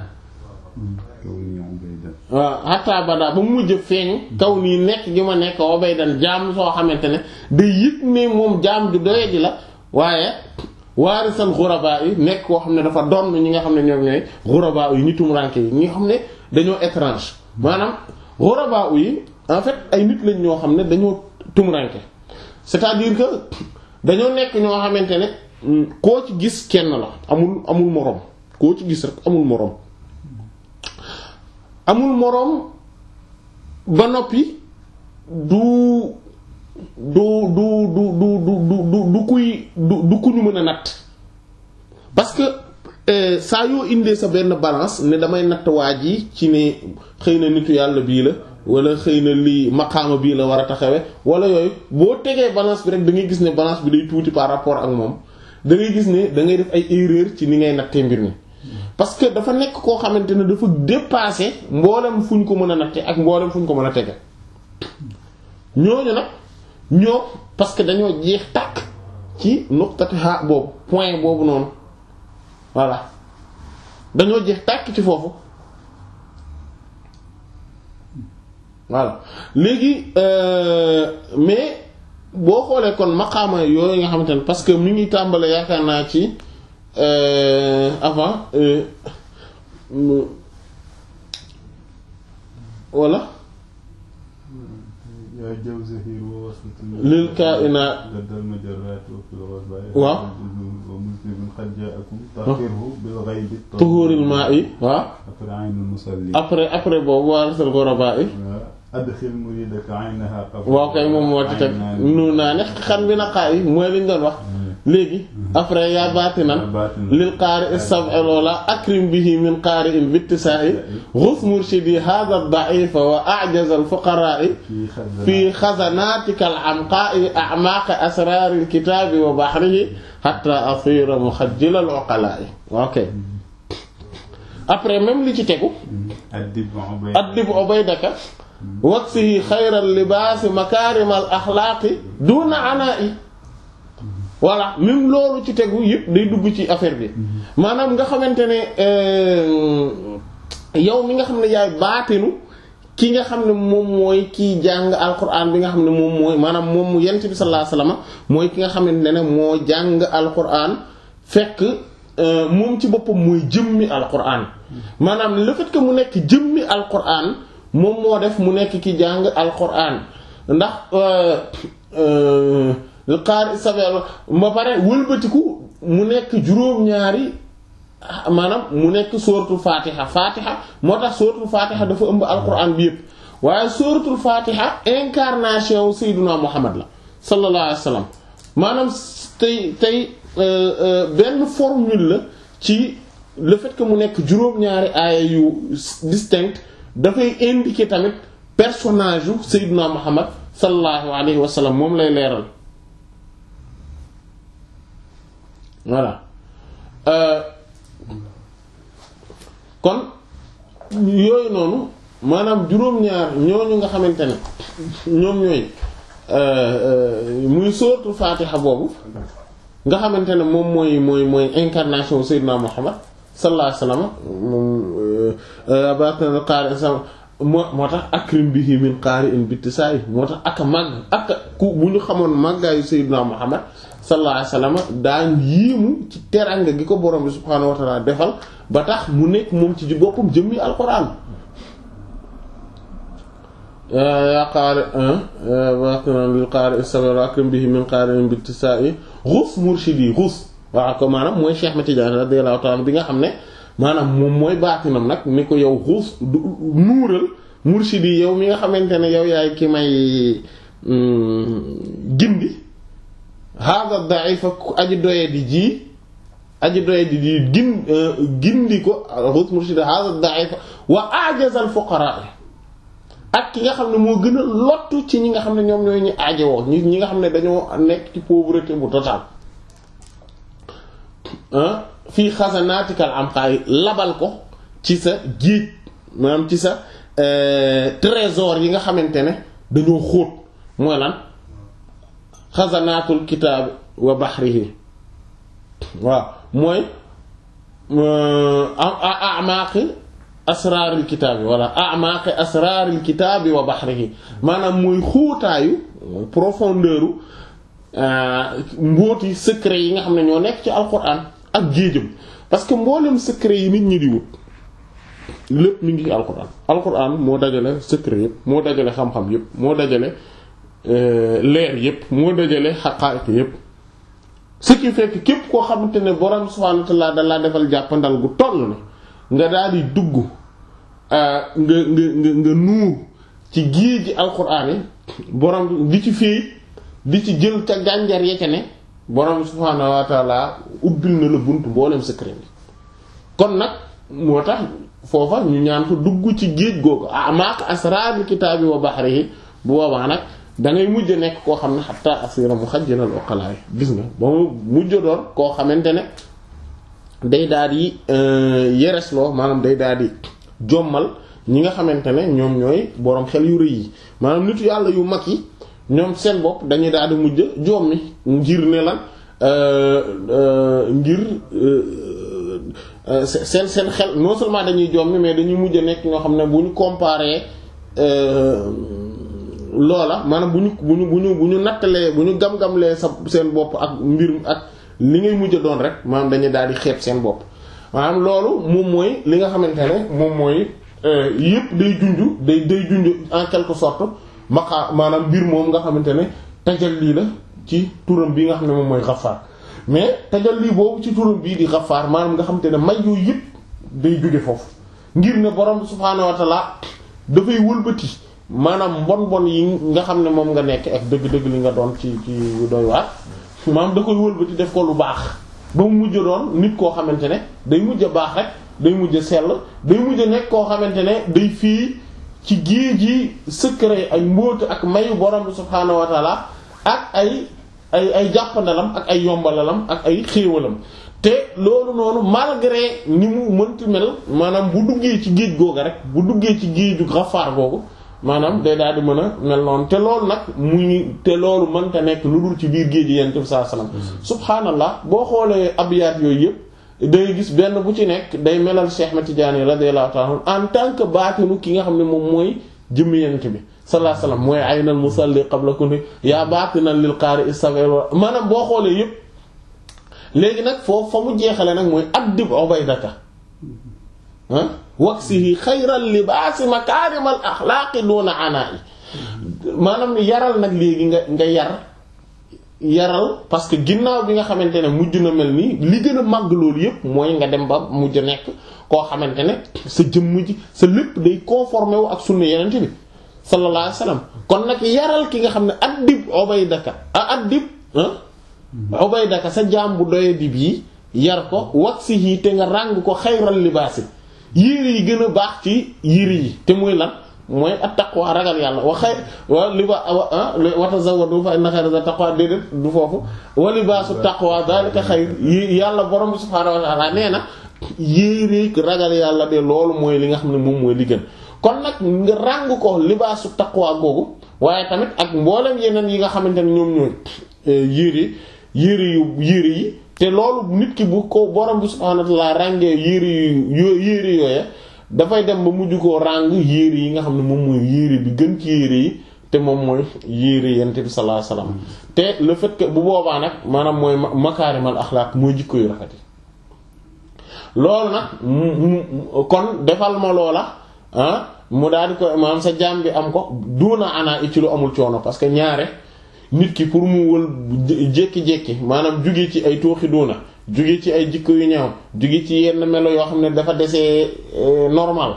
waaw xattaa badaa ba mu mujj feeñ kaw nii nekk gi ma nekk Ubaydan jaam soo xamante ne day yëg ne moom jaam ju doye ji la waaye waarisal ghuraba yi nekk koo xam ne dafa doon ñi nga xam ne ñoom ñooy ghuraba yi ñu tumranke yi ñi nga xam ne dañoo étrange maanaam ghuraba yi en fait ay nit lañ ñoo xam ne dañoo tumranke c'est-à-dire que dañoo nekk ñoo xamante ne koo ci gis kenn la amul amul moroom koo ci gis rek amul moroom amul moroom ba noppi du du du du du du du du kuy du du ku ñu mën a natt parce que saa yoo indee sa benn balance ne damay natt waa ji ci ne xëy na nitu yàlla bii la wala xëy na lii maqaama bii la war a taxawe wala yooyu boo tegee balance bi rek da ngay gis ne balance bi day tuuti par rapport ak moom da ngay gis ne da ngay def ay erreur ci ni ngay nattee mbir mi parce que dafa nekk koo xamante ne dafa dépasser mboolem fu ñu ko mën a natte ak mboolem fu ñu ko mën a tege ñooñu nag ñoo parce que dañoo jeex tàkk ci nuqtati ha boobu point boobu noonu voilà dañoo jeex tàkk ci foofu voilà léegi euh, mais boo xoolee kon maqaama yooyu nga xamante ne parce que mi ngi tàmbale yaakaar naa ci euh, avant euh, voilà lil kaa'inaat waaw tuhuril maa'i waaw après après boobu waaratal ghurabaa'i adxil muridaka aynaha qabla waaw kay moom moo ci teg nu naa ne xan bi naqaa yi mooy liñ doon wax léegi après yaa baatinan lil qaari as-sab'i loola akrim bihi min qaari'in bittisaa'i ghus murshidi hadha ad-da'ifa wa a'jaz al-fuqara'i fi khazanatika al-amqa'i a'maq asrar al-kitab wa bahrihi hatta asira mukhajjil al-uqala'i ok après même li ci tegu addib ubaydaka waksihi xayral libaasi makaarimal axlaaqi duuna anaa'i voilà même loolu ci tegu yëpp day dugg ci affaire bi maanaam nga xamante ne yow mi nga xam ne yaay baatinu ki nga xam ne moom mooy kiy jàng alquran bi nga xam ne moom mooy maanaam moom mu yent bi sallallahu alayhi wasallam mooy ki nga xamante ne moo jàng alquran fekk moom ci boppam mooy jëmmi alquran maanaam le fait que mu nekk jëmmi alquran moom moo def mu nekk ki jàng alquran ndax qaari sabel ma pare wëlbatiku mu nekk juróom-ñaari maanaam mu nekk sóoratul fatiha fatiha moo tax sóoratul fatiha dafa ëmb alquran bi yépp waaye sóoratul fatiha incarnation wu sayyiduna muhammad la sallallahu alayhi wasallam maanaam tey tey benn formule la ci le fait que mu nekk juróom-ñaari aaya yu distinct dafay indiquer tamit personnage yu sayyiduna muhammad sallallahu alayhi wasallam moom lay leeral voilà euh, kon yooyu noonu maanaam juróom-ñaar ñooñu nga xamante ne ñoom ñooy muy sóoratul Fatiha boobu nga xamante ne moom mooy mooy mooy incarnation Seydina Muhammad sallallahu alayhi wasallam moom abatna qaari sama moo moo tax akrim bihi min qaari'in bittisaay moo tax aka màgg aka ku bu ñu xamoon màggaayu Seydina Muhammad sallallahu alayhi wasallam daan yiimu ci teranga gi ko borom bi subhaanahu wa ta'ala defal ba tax mu nekk moom ci boppam jëmmi alquran yaa qaari waqna lil qaari sabr akrim bihi min qaari'in bittisaay ghus murshidi ghus waaw ko maanaam mooy Cheikh Ahmed Tidiane radiyallahu ta'ala bi nga xam ne maanaam moom mooy baatinam nag ni ko yow xuus nuural murshidi yow mi nga xamante ne yow yaay ki may gindi hada da'ifa aji doye di ji aji doye di di gin gindi ko xuus murshidi hada da'ifa wa a'jazal fuqara ak ki nga xam ne moo gën a lottu ci ñi nga xam ne ñoom ñooy ñi aajowoo ñi ñi nga xam ne dañoo nekk ci pauvreté bu total fii xasanaatikal am xaay labal ko ci sa géej maanaam ci sa trésor yi nga xamante ne dañoo xóot mooy lan xasanaatul kitaab wa bahrihi waaw mooy a'maaqi asraaril kitaabi wala a'maaqi asraaril kitaabi wa bahrihi maanaam mooy xóotaayu profondeur mbóoti secret yi nga xam ne ñoo nekk ci alquran ak géejam parce que mboolem secret yi nit ñi di wut lépp mi ngi ci alquran alquran moo dajale secret yépp moo dajale xam-xam yépp moo dajale leer yépp moo dajale xaqaa'iq yépp ce qui fait que képp koo xamante ne borom subhaanahu wa ta'aala da laa defal jàppandal gu toll ne nga daal di dugg nga nga nga nga nuur ci géeji alquran yi borom di ci fii di ci jël ca gànjar ya ca ne borom subhaanahu wa ta'ala ubbil na la bunt mboolem secret bi kon nag moo tax foofa ñu ñaan ko dugg ci géej googu a'maaq asraaril kitaabi wa bahrihi bu boobaa nag da ngay mujj nekk koo xam ne hatta asira mukhajjinal uqalaay gis nga ba mu mujj doon koo xamante ne day daal di yeresloo maanaam day daal di jommal ñi nga xamante ne ñoom ñooy boroom xel yu rëy yi maanaam nitu yàlla yu mag yi ñoom seen bopp dañuy daal di mujj jommi ngir ne lan ngir seen seen xel non seulement dañuy jommi mais dañuy mujj nekk ñoo xam ne bu ñu comparer loola maanaam bu ñu bu ñu bu ñu bu ñu nattalee bu ñu gam-gamlee sa seen bopp ak mbir ak li ngay mujj doon rek maanaam dañuy daal di xeeb seen bopp maanaam loolu moom mooy li nga xamante ne moom mooy yépp day junju day day junju en quelque sorte maqa maanaam mbir moom nga xamante ne tajalli la ci turam bi nga xam ne moom mooy Ghaffar mais tajalli boobu ci turam bii di Ghaffar maanaam nga xamante ne may yooyu yépp day jóge foofu ngir ne borom subhaanahu wa ta'ala dafay wëlbati maanaam mbon mbon yi nga xam ne moom nga nekk ak dëgg-dëgg li nga doon ci ci doy waar maanaam da koy wëlbati def ko lu baax ba mu mujj doon nit koo xamante ne day mujj a baax rek day mujj a sell day mujj a nekk koo xamante ne day fii ci géej gi secret ay mbóot ak mayu borom bi subhaanahu wa ta'ala ak ay ay ay jàppandalam ak ay yombalalam ak ay xéewalam te loolu noonu malgré ni mu mënti mel maanaam bu duggee ci géej googa rek bu duggee ci géeju Ghaffar googu maanaam day daal di mën a mel noonu te loolu nag muy te loolu mënta nekk lu dul ci biir géej gi yonent bi sallallahu alayhi wasallam subhaanallah boo xoolee abiyat yooyu yëpp day gis benn bu ci nekk day melal Cheikh Ahmed Tidiane radiyallahu ta'ala en tant que baatinu ki nga xam ne moom mooy jëmmi yonent bi sallallahu alayhi wasallam mooy aynal musalli qabla kulli yaa baatinan lil qaari'i saghir maanaam boo xoolee yëpp léegi nag foofu fa mu jeexale nag mooy addib ubaydaka ah waksihi xayral libaasi makaarimal axlaaqi duuna anaa'i maanaam yaral nag léegi nga nga yar yaral parce que ginnaaw bi nga xamante ne mujj na mel nii li gën a màgg loolu yépp mooy nga dem ba mujj nekk koo xamante ne sa jëmm ji sa lépp day conformé wu ak sunna yeneen bi sallallahu alayhi wasallam kon nag yaral ki nga xam ne addib ubaydaka a addib ubaydaka sa jaam bu doye dib yi yar ko waksihi te nga ràng ko xayral libaasi yére yi gën a baax ci yére yi te muy lan mooy at-taqwa ragal yàlla wa xay wa liba wa tazawwadu fa inna khayra at-taqwa déedéet du foofu wa libaasu taqwa dhalika xayr yàlla borom bi subhaanahu wa ta'ala nee na yére ragal yàlla de loolu mooy li nga xam ne moom mooy li gën kon nag nga ràng ko libaasu taqwa googu waaye tamit ak mboolem yeneen yi nga xamante ne ñoom ñooy yére yére yu yére yi te loolu nit ki bu ko borom bi subhaanahu wa ta'ala ràngee yére yu yére yooya dafay dem ba mujj koo ràng yére yi nga xam ne moom mooy yére bi gën ci yére yi te moom mooy yére yent bi sallallahu alayhi wasallam te le fait que bu boobaa nag maanaam mooy makaarimal axlaaq mooy jikko yu rafet yi loolu nag mu kon defal ma loola ah mu daal di ko maanaam sa jaam bi am ko duuna ana i ci lu amul coono parce que ñaare nit ki pour mu wël jékki-jékki maanaam jóge ci ay tooxi duuna jóge ci ay jikko yu ñaaw jóge ci yenn melo yoo xam ne dafa desee normal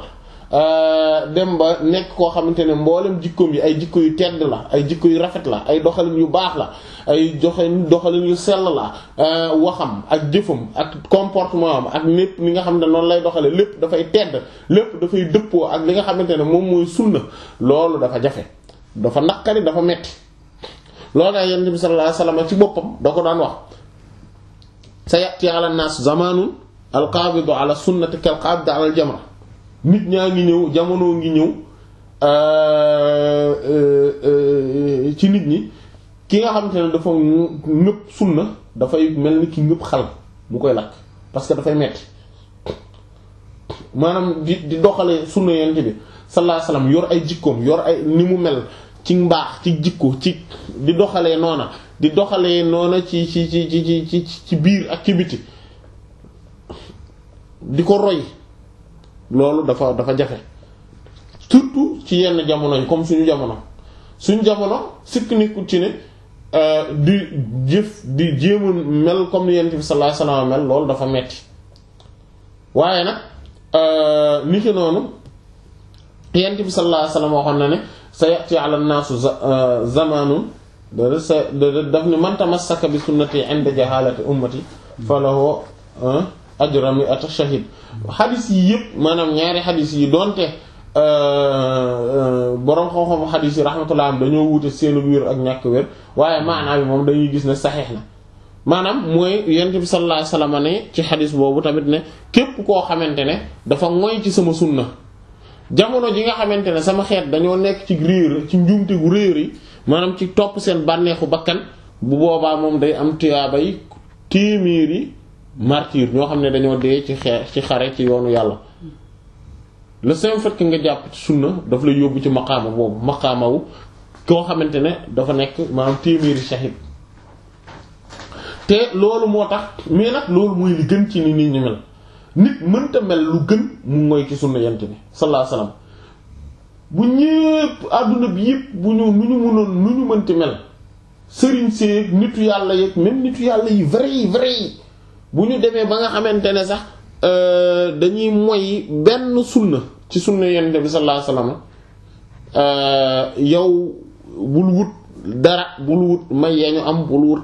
dem ba nekk koo xamante ne mboolem jikkoom yi ay jikko yu tedd la ay jikko yu rafet la ay doxalin yu baax la ay joxin doxalin yu sell la waxam ak jëfam ak comportement am ak lépp li nga xam ne noonu lay doxale lépp dafay tedd lépp dafay dëppoo ak li nga xamante ne moom mooy sunna loolu dafa jafe dafa naqari dafa metti loolu daal Yonent bi sallallahu alayhi wasallam ci boppam da ko daan wax sa yati ala nas zamanun alqabidu ala sunnati kal qabid ala al jamra nit ñaa ngi ñëw jamono ngi ñëw ci nit ñi ki nga xamante ne dafa ngëpp sunna dafay mel ni ki ngëpp xal mu koy lakk parce que dafay metti maanaam di di doxale sunna Yonent bi sallallahu alayhi wasallam yor ay jikkoom yor ay ni mu mel ci mbaax ci jikko ci di doxalee noona di doxalee noona ci ci ci ci ci ci biir ak ci biti di ko roy loolu dafa dafa jafe surtout ci yenn jamono yi comme suñu jamono suñu jamono sikk nekkul ci ne di jëf di jéem a mel comme ni Yonent bi sallallahu alayhi wasallam mel loolu dafa metti waaye nag ni ki noonu Yonent bi sallallahu alayhi wasallam waxoon na ne sa yati ala naasu zamanun da sa daf ni man tamassaka bi sunnati inda jahalati ummati falahu ajra mi'ata shahid xadis yi yëpp maanaam ñaari xadis yi doonte boroom xam-xam xadiis yi rahmatullah am dañoo wuute seenu wér ak ñàkk wér waaye maanaa bi moom dañuy gis ne saxiix na maanaam mooy yonent bi sallallahu alayhi wasallam ne ci xadiis boobu tamit ne képp koo xamante ne dafa ngoy ci sama sunna jamono ji nga xamante ne sama xeet dañoo nekk ci réer ci njuumte gu réer yi maanaam ci topp seen bànneexu bakkan bu boobaa moom day am tuyaabay téeméeri martyr ñoo xam ne dañoo dee ci xeex ci xare ci yoonu yàlla le simple fait que nga jàpp ci sunna daf lay yóbbu ci maqaama boobu maqaama wu koo xamante ne dafa nekk maanaam téeméeri shahid te loolu moo tax mais nag loolu mooy li gën ci ni nit ñi mel nit mënta mel lu gën mu ngoy ci sunna yent bi sallallahu alayhi wasallam bu ñépp àdduna bi yépp bu ñu nu ñu mënoon nu ñu mënti mel sëriñ seeg nitu yàlla yeeg même nitu yàlla yi vrai yi vrai yi bu ñu demee ba nga xamante ne sax dañuy moy benn sunna ci sunna yent bi sallallahu alayhi wasallam yow bul wut dara bul wut may ya ñu am bul wut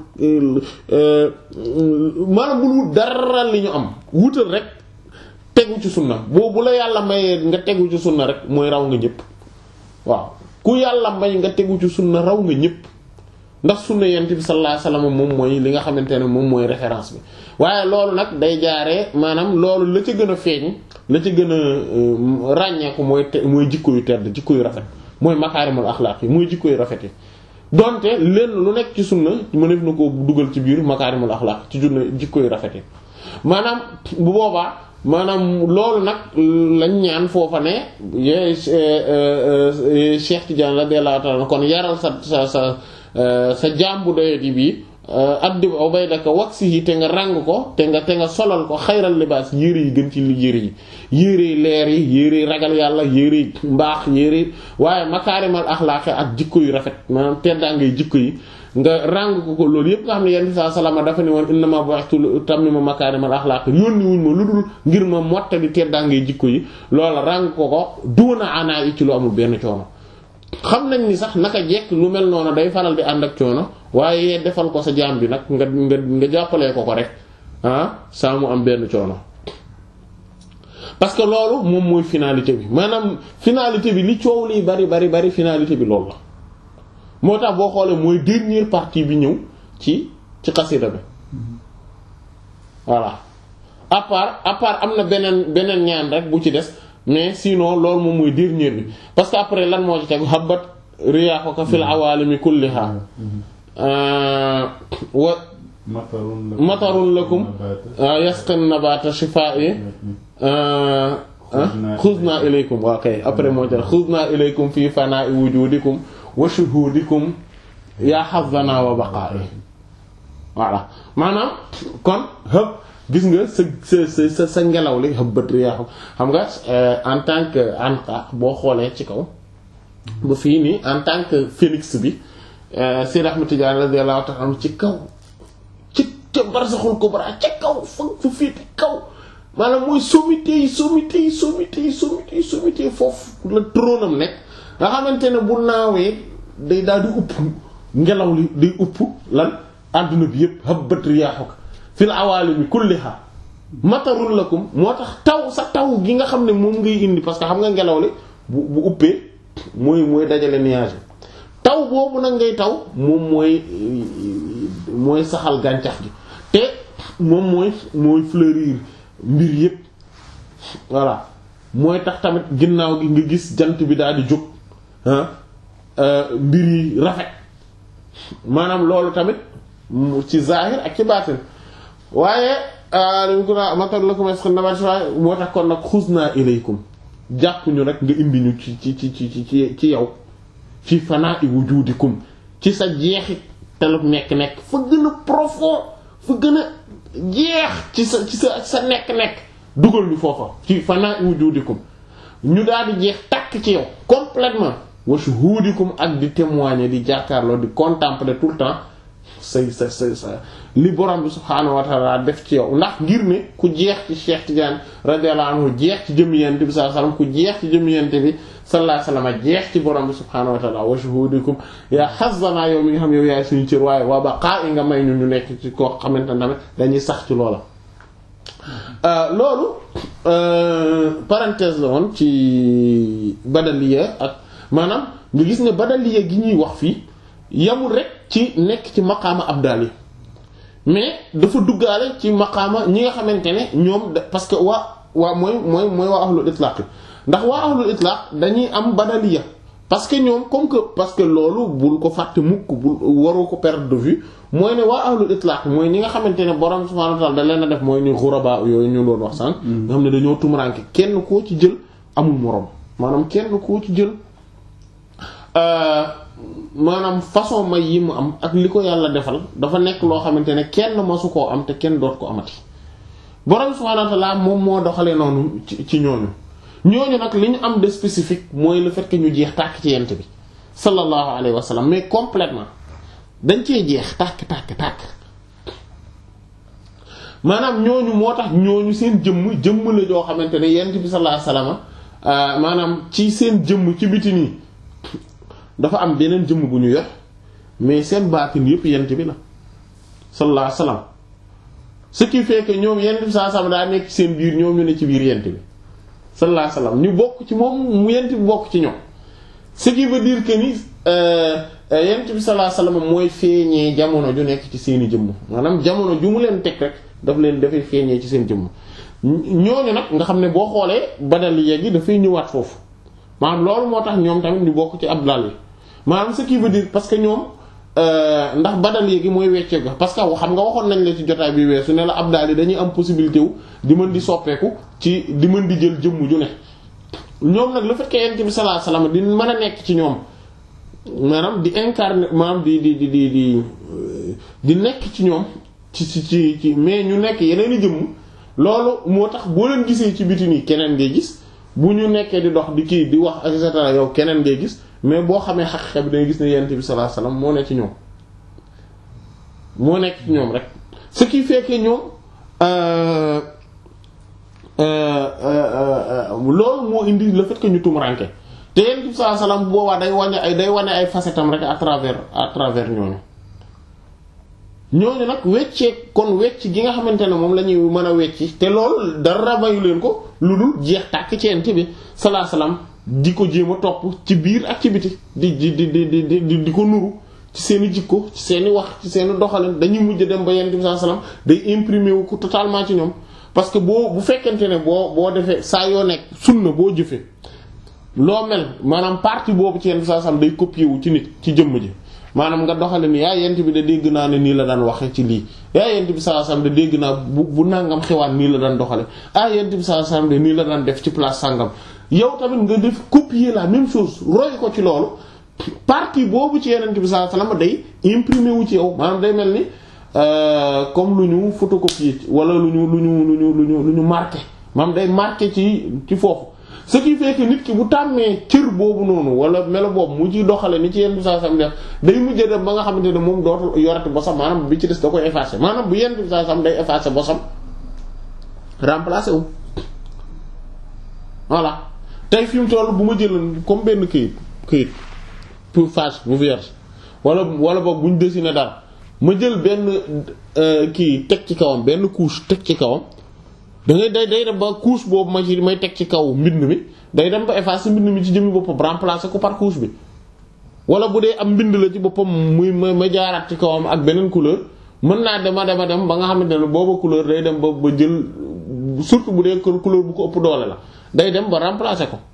maanaam bul wut dara li ñu am wutal rek tegu ci sunna boobu la yàlla mayee nga tegu ci sunna rek mooy raw nga ñëpp waaw ku yàlla may nga tegu ci sunna raw nga ñëpp ndax sunna yent bi sallallahu alayhi wasallam moom mooy li nga xamante ne moom mooy référence bi waaye loolu nag day jaaree maanaam loolu la ca gën a feeñ la ca gën a ràññeeku mooy te mooy jikko yu tedd jikko yu rafet mooy makaarimul axlaaq yi mooy jikko yu rafet yi donte lenn lu nekk ci sunna mëneef na koo dugal ci biir makaarimul axlaaq ci junna jikko yu rafet yi maanaam bu boobaa maanaam loolu nag lañ ñaan foofa ne ye Cheikh Tidiane radiyallahu ta'ala kon yaral sa sa sa sa jàmbu doyadi bi addib ubaydaka waksihi te nga ràng ko te nga te nga solal ko xayral libaas yére yi gën ci li yére yi yére yi leer yi yére yi ragal yàlla yére yi mbaax yére yi waaye makaarimal axlaaq ak jikko yu rafet maanaam teddaa ngay jikko yi nga ràng ko ko loolu yépp nga xam ne yenn saa salama dafa ne woon innama bu'ithtu li utammima makaarimal axlaaq yónni wuñ ma lu dul ngir ma mottali teddaa ngay jikko yi loola ràng ko ko duuna anaa yi ci lu amul benn coono xam nañ ni sax naka jekk lu mel noonu day faral di ànd ak coono waaye defal ko sa jaam bi nag nga nga nga jàppalee ko ko rek ah saa mu am benn coono parce que loolu moom mooy finalité bi maanaam finalité bi li coow liy bari bari bari finalité bi loolu la moo tax boo xoolee mooy dernière partie bi ñëw ci ci xasida bi voilà à part à part am na beneen beneen ñaan rek bu ci des mais sinon loolu moom mooy dernier bi parce que après lan moo ci tegu habbat riyaahuka fil awaalimi kulliha wa matarun lakum yasqin nabata shifaa'i xuzna ilaykum waa kay après moo ci xuzna ilaykum fi fanaa'i wujudikum wa shuhudikum ya hazzana wa baqaa'i voilà maanaam kon hëpp gis nga sa sa sa sa ngelaw li habbat riyaahu xam nga en tant que anqa boo xoolee ci kaw ba fii nii en tant que phénix bi Sayyid Ahmad Tidiane radiyallahu ta'ala anhu ci kaw ci ca barzakhul kubra ca kaw fa fu fiiti kaw maanaam mooy sommité yi sommité yi sommité yi sommité yi sommité foofu la tróonam nekk nga xamante ne bu naawee day daal di upp ngelaw li day upp lan àdduna bi yépp habbat riyaahu fil awaalimi kulliha matarun lakum moo tax taw sa taw gi nga xam ne moom ngay indi parce que xam nga ngelaw li bu bu uppee mooy mooy dajale nuage taw boobu nag ngay taw moom mooy mooy saxal gàncax gi te moom mooy mooy fleurir mbir yépp voilà mooy tax tamit ginnaaw gi nga gis jant bi daal di jóg ah mbir yi rafet maanaam loolu tamit ci zahir ak ci baatin waaye dañ ko naa matar la ko mes xam nabat moo tax kon nag xusna ilaykum jàpp ñu rek nga indi ñu ci ci ci ci ci ci yow fi fanaa'i wujudikum ci sa jeexit telub nekk-nekk fa gën a profond fa gën a jeex ci sa ci sa sa nekk-nekk dugal ñu foofa fi fanaa'i wujudikum ñu daal di jeex takk ci yow complètement wa shuhudikum ak di témoigner di jàkkaarloo di contempler tout le temps say sa say sa li borom bi subhaanahu wa ta'ala def ci yow ndax ngir ne ku jeex ci Cheikh Tidiane radiyallahu anhu jeex ci jëmm yent bi sallallahu alayhi wasallam ku jeex ci jëmm yent bi sallallahu alayhi wasallam jeex ci borom bi subhaanahu wa ta'ala wa shuhudikum yaa hazzana yow mi nga xam yow yaay suñu cër waaye waa baqaa'i nga may ñu ñu nekk ci koo xamante ne tamit dañuy sax ci loola loolu parenthèse la woon ci badaliya ak maanaam nga gis ne badaliya gi ñuy wax fii yamul rek ci nekk ci maqaama abdali mais dafa duggaale ci maqaama ñi nga xamante ne ñoom parce que waa waa mooy mooy mooy waa ahlul itlaq ndax waa ahlul itlaq dañuy am badaliya parce que ñoom comme que parce que loolu bul ko fàtte mukk bul waru ko perdre de vue mooy ne waa ahlul itlaq mooy ñi nga xamante ne borom subhanahu wa ta'ala da leen a def mooy ni ghuraba yooyu ñu doon wax sànq. nga xam ne dañoo tumuraanke kenn koo ci jël amul moroom maanaam kenn koo ci jël maanaam façon may yi mu am ak li ko yàlla defal dafa nekk loo xamante ne kenn masu koo am te kenn doot ko amati borom subhanahu wa ta'ala moom moo doxalee noonu ci ci ñooñu. ñooñu nag li ñu am de spécifique mooy le fait que ñu jeex tàkk ci yent bi sallallahu alayhi wa sallam mais complètement dañ cee jeex tàkk tàkk tàkk maanaam ñooñu moo tax ñooñu seen jëmm jëmm la joo xamante ne yent bi sallallahu alayhi wa sallam maanaam ci seen jëmm ci biti nii dafa am beneen jëmm bu ñu yor mais seen baatin yépp yent bi la sallallahu alayhi wa sallam ce qui fait que ñoom yent bi sallallahu alayhi wa sallam daa nekk ci seen biir ñoom ñu ne ci biir yent bi sallallahu alayhi wasallam ñu bokk ci moom mu yent bi bokk ci ñoom ce qui veut dire que ni yent bi sallallahu alayhi wasallam mooy feeñee jamono ju nekk ci seeni jëmm maanaam jamono ju mu leen teg rek daf leen dafay feeñee ci seen jëmm ñooñu nag nga xam ne boo xoolee badaliya gi dafay ñëwaat foofu maanaam loolu moo tax ñoom tamit ñu bokk ci abdal yi maanaam ce qui veut dire parce que ñoom ndax badaliya gi mooy wecce ga parce que xam nga waxoon nañ la ci jotaay bi weesu ne la abdal yi dañuy am possibilité wu di mën di soppeeku ci di mën di jël jëmm ju ne ñoom nag le fait que yonent bi sallallahu alayhi wasallam di mën a nekk ci ñoom maanaam di incarner maanaam di di di di di di nekk ci ñoom ci ci ci ci mais ñu nekk yeneen i jëmm loolu moo tax boo leen gisee ci biti nii keneen ngay gis bu ñu nekkee di dox di kii di wax et cetera yow keneen ngay gis mais boo xamee xaqiqa bi dangay gis ne yonent bi sallallahu alayhi wasallam moo nekk ci ñoom moo nekk ci ñoom rek ce qui fait que ñoom loolu moo indi le fait que ñu tumuranke te yonent bi sallallahu alayhi wasallam boobaa day wane ay day wane ay facettes am rek à travers à travers ñooñu ñooñu nag weccee kon wecc gi nga xamante ne moom la ñuy mën a wecci te loolu dara mayu leen ko lu dul jeex tàkk ci yonent bi sallallahu alayhi wasallam di ko jéem a topp ci biir ak ci biti di di di di di di ko nuru ci seeni jikko ci seeni wax ci seeni doxalin dañuy mujj dem ba yonent bi sallallahu alayhi wasallam day imprimer wu ko totalement ci ñoom parce que boo bu fekkente ne boo boo defee saa yoo nekk sunna boo jëfee loo mel maanaam partie boobu ci yonent bi sallallahu alayhi wasallam day copier wu ci nit ci jëmm ji maanaam nga doxale ni yaa yonent bi da dégg naa ne nii la daan waxe ci lii yaa yonent bi sallallahu alayhi wasallam da dégg naa bu bu nangam xewaan nii la daan doxale ah yonent bi sallallahu alayhi wasallam de nii la daan def ci place sangam yow tamit nga def copier la même chose roy ko ci loolu partie boobu ci yonent bi sallallahu alayhi wasallam day imprimer wu ci yow maanaam day mel ni comme lu ñu photocopier wala lu ñu lu ñu lu ñu lu ñu lu ñu marqué maanaam day marqué ci ci foofu ce qui fait que nit ki bu tàmmee cër boobu noonu wala melo boobu mu ciy doxale ni ci yonent bi sallallahu alayhi wasallam def day mujjee def ba nga xamante ne moom dootul yorati bosam maanaam bi ci des da koy effacer maanaam bu yonent bi sallallahu alayhi wasallam day effacer bosam remplacer wu voilà tey fi mu toll bu ma jëloon comme benn këyit këyit pour face bu vierge wala wala boog bu ñu dessiné dara ma jël benn kii teg ci kawam benn couche teg ci kawam da ngay day day dem ba couche boobu ma ci may teg ci kaw mbind mi day dem ba effacer mbind mi ci jëmmi boppam remplacer ko par couche bi wala bu dee am mbind la ci boppam muy ma ma jaaraat ci kawam ak beneen couleur mën naa dema dema dem ba nga xamante ne booba couleur day dem ba ba jël surtout bu dee couleur bu ko ëpp doole la day dem ba remplacer ko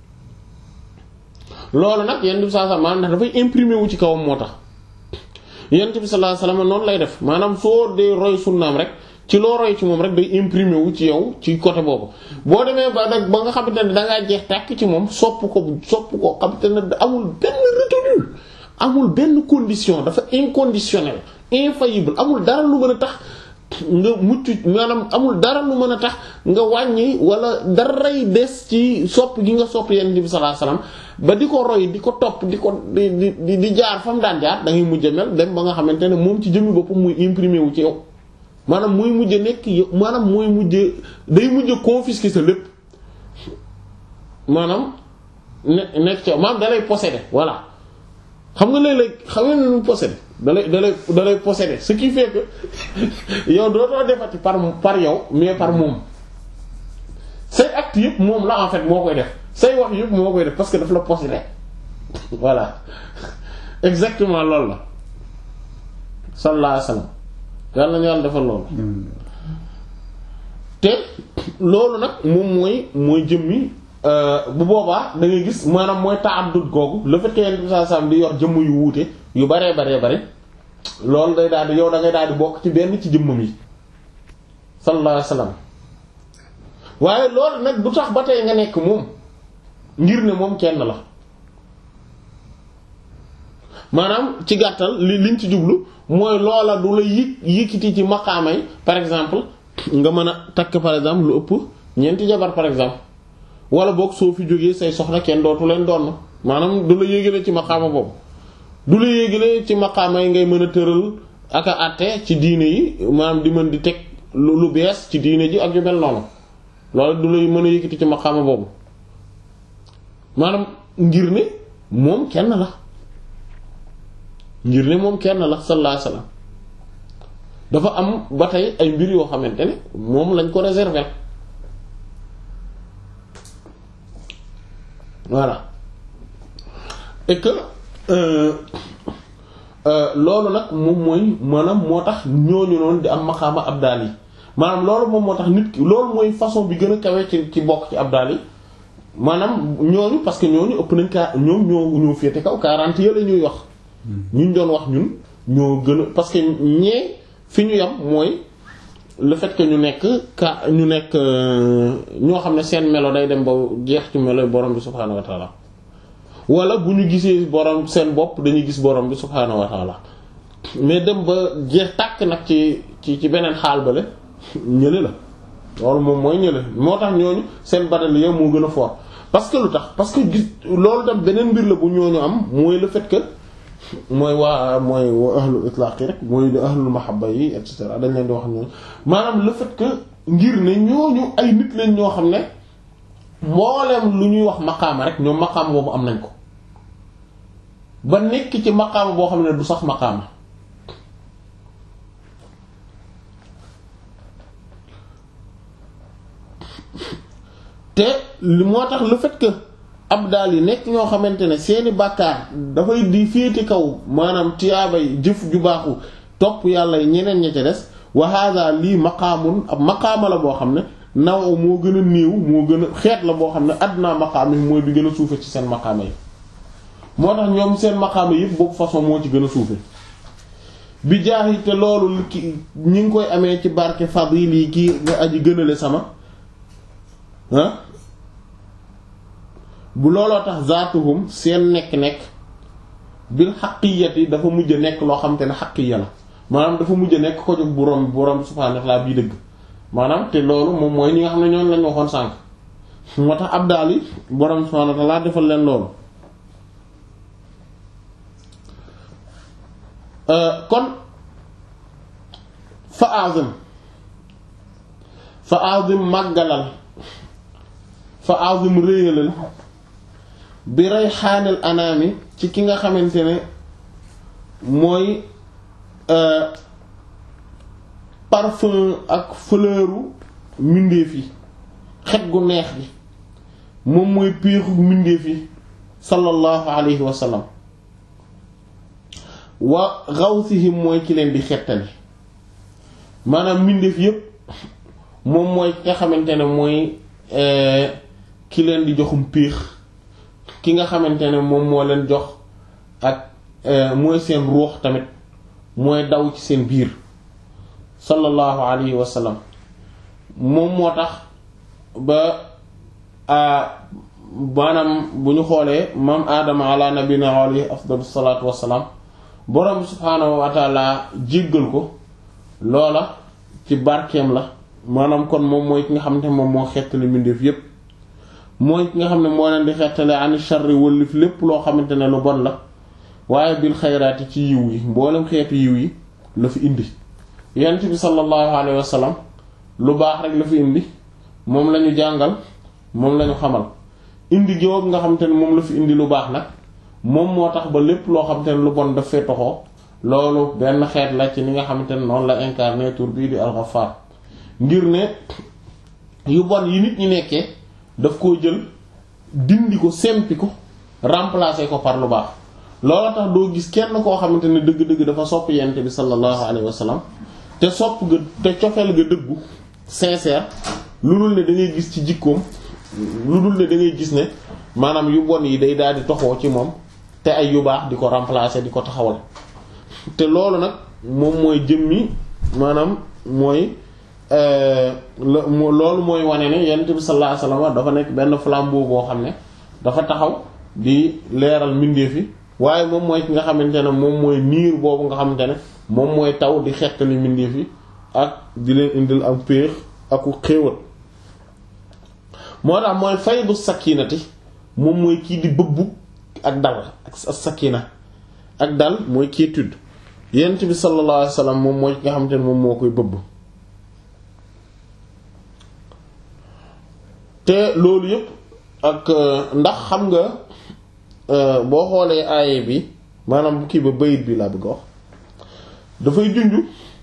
loolu nag yonent bi sallallahu alayhi wasallam ndax dafay imprimer wu ci kawam moo tax yonent bi sallallahu alayhi wasallam noonu lay def maanaam soo dee roy sunnaam rek ci loo roy ci moom rek day imprimer wu ci yow ci côté boobu boo demee ba nag ba nga xamante ne dangaa jeex tàkk ci moom sopp ko sopp ko xamante ne amul benn retenue amul benn condition dafa inconditionnel infaillible amul dara lu mën a tax nga mucc maanaam amul dara lu mën a tax nga wàññi wala daray des ci sopp gi nga sopp yonent bi sallallahu alayhi wasallam ba di ko roy di ko topp di ko di di di jaar fa mu daan jaar da ngay mujj mel dem ba nga xamante ne moom ci jëmmi boppam muy imprimer wu ci yow maanaam muy mujj nekk yow maanaam muy mujj day mujj confisquer sa lépp maanaam ne nekk ci yow maanaam da lay posséder voilà xam nga léeg-léeg xam nga nu posséder da lay da lay da lay posséder ce qui fait que yow dootoo defati par par yow mais par moom say acte yëpp moom la en fait moo koy def say wax yëpp moo koy def parce que daf la posséder voilà exactement loolu la sallallahu alayhi wasallam yàlla nañu yàlla defal loolu te loolu nag moom mooy mooy jëmmi bu boobaa da ngay gis maanaam mooy ta'addud googu le fait que yenn saa saa di yor jëmm yu wuute yu baree baree bare loolu day daal di yow da ngay daal di bokk ci benn ci jëmmam yi sallallahu alayhi wasallam waaye loolu nag du tax ba tey nga nekk moom ngir ne moom kenn la maanaam ci gàttal li liñ ci jublu mooy loola du la yëg yëkkiti ci maqaamay par exemple nga mën a takk par exemple lu ëpp ñeenti jabar par exemple wala boog soo fi jógee say soxna kenn dootu leen doon maanaam du la yéegale ci maqaama boobu du la yéegale ci maqaama yi ngay mën a tëral ak a àtte ci diine yi maanaam di mën di teg lu bees ci diine ji ak yu mel noonu loolu du lay mën a yëkkati ci maqaama boobu maanaam ngir ne moom kenn la ngir ne moom kenn la sallallahu alayhi wasallam dafa am ba tey ay mbir yoo xamante ne moom lañ ko réserver voilà et que euh, euh, loolu nag moom mooy maanaam moo tax ñooñu noonu di am maqaama abdaal yi maanaam loolu moom moo tax nit ki loolu mooy façon bi gën a kawe ci ci bokk ci abdaal yi maanaam ñooñu parce que ñooñu ëpp nañ kaa ñoom ñoo ñoo féete kaw quarante yële ñuy wax ñu doon wax ñun ñoo gën a parce que ñee fi ñu yam mooy le fait que ñu nekk ka ñu nekk ñoo xam ne seen melo day dem ba jeex ci melo borom bi subhaanahu wa taala wala bu ñu gisee borom seen bopp dañuy gis borom bi subhaanahu wa taala mais dem ba jeex tàkk nag ci ci ci beneen xaal bale ñële la loolu moom mooy ñële moo tax ñooñu seen badal yow moo gën a fort parce que lu tax parce que gis loolu tam beneen mbir la bu ñooñu am mooy le fait que mooy waa mooy waa ahlul itlaq yi rek mooy ahlul mahabba yi et cetera dañ leen di wax ñooñu maanaam le fait que ngir ne ñooñu ay nit lañ ñoo xam ne mbooleem lu ñuy wax maqaama rek ñoom maqaama boobu am nañ ko ba nekk ci maqaama boo xam ne du sax maqaama te li moo tax le fait que abdaal yi nekk ñoo xamante ne seeni bàkkaar dafay di féete kaw maanaam tiyaabay jëf ju baaxu topp yàlla yi ñeneen ña ca des wa hada lii maqaamun ab maqaama la boo xam ne naw moo gën a néew moo gën a xeet la boo xam ne adna maqaam yi mooy bi gën a suufe ci seen maqaama yi moo tax ñoom seen maqaama yëpp boobu façon moo ci gën a suufe bi jaaxi te loolu ki ñi ngi koy amee ci barke fadil yi kii nga aji gënale sama ah bu looloo tax zaatuhum seen nekk-nekk bil xaqiyati dafa mujj nekk loo xam te ne xaqiya la maanaam dafa mujj nekk ko jóg borom borom subhaanahu wa ta'aala bii dëgg maanaam te loolu moom mooy ñi nga xam ne ñooñu lañ waxoon sànq moo tax abdaal yi borom subhaanahu wa ta'aala defal leen loolu. kon fa azim fa azim màggalal fa azim réyalal bi rayxaanil anaami ci ki nga xamante ne mooy parfum ak fleuru mbindeef yi xet gu neex gi moom mooy piixu mbindeef yi sallallahu alayhi wa sallam wa ghawsihim mooy ki leen di xettali maanaam mbindeef yépp moom mooy ki nga xamante ne mooy ki leen di joxum piix ki nga xamante ne moom moo leen jox ak mooy seen ruux tamit mooy daw ci seen biir sallallahu alayhi wa sallam moom moo tax ba maanaam bu ñu xoolee maam aadama ala nabina alayhi afdalu salaatu wassalaam borom subhaanahu wa taala jéggal ko loola ci barkeem la maanaam kon moom mooy ki nga xam ne moom moo xettali mbindeef yépp mooy ki nga xam ne moo leen di xettale ani sharri wëllif lépp loo xamante ne lu bon la waaye bil xayraati ci yiw yi mboolem xeetu yiw yi la fi indi yonent bi sallallahu alayhi wa sallam lu baax rek la fi indi moom lañu jàngal moom lañu xamal indi géwëg nga xamante ne moom la fi indi lu baax nag moom moo tax ba lépp loo xamante ne lu bon daf fee toxoo loolu benn xeet la ci ni nga xamante ne noonu la incarné tur bii di al-Ghaffar ngir ne yu bon yi nit ñi nekkee daf koo jël dindi ko sempi ko remplacer ko par lu baax loolu tax doo gis kenn koo xamante ne dëgg-dëgg dafa sopp yent bi sallallahu alayhi wa sallam te sopp ga te cofeel ga dëggu sincère lu dul ne da ngay gis ci jikkoom lu dul ne da ngay gis ne maanaam yu bon yi day daal di toxoo ci moom te ay yu baax di ko remplacer di ko taxawal te loolu nag moom mooy jëmmi maanaam mooy loolu mooy wane ne yonent bi sallallahu alayhi wasallam dafa nekk benn flambeau boo xam ne dafa taxaw di leeral mbindeef yi waaye moom mooy ki nga xamante ne moom mooy niir boobu nga xamante ne moom mooy taw di xettali mbindeef yi ak di leen indil am péex aku xéewal moo tax mooy faydu sakinati moom mooy kii di bëbbu ak dal ak sakina ak dal mooy quiétude yonent bi sallallahu alayhi wasallam moom mooy ki nga xamante ne moom moo koy bëbb te loolu yëpp ak ndax xam nga boo xoolee aaye bi maanaam kii ba bayit bi laa bëgg a wax dafay junju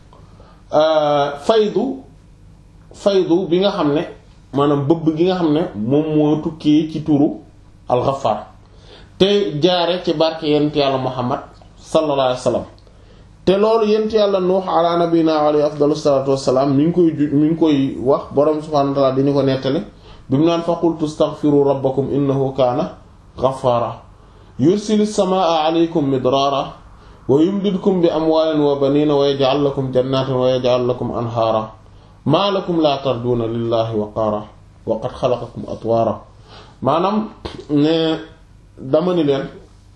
faydu faydu bi nga xam ne maanaam bëbb gi nga xam ne moom moo tukkee ci turu al-Ghaffar te jaare ci barke yent yàlla Muhammad sallallahu alayhi wasallam te loolu yent yàlla Nuux ala nabina alayhi afdalu salatu wassalam mi ngi koy mi ngi koy wax borom subhanahu wa ta'ala dañu ko nettali bi mu naan fa qultu astaghfiru rabbakum innahu kaana ghaffara yursilis samaa alaykum midrara wa yumdidkum bi amwaalin wa baniina wa yaj'al lakum jannatin wa yaj'al lakum anhaara maa lakum laa tarjuuna lillahi waqaara wa qad xalaqakum atwaara maanaam ne dama ni leen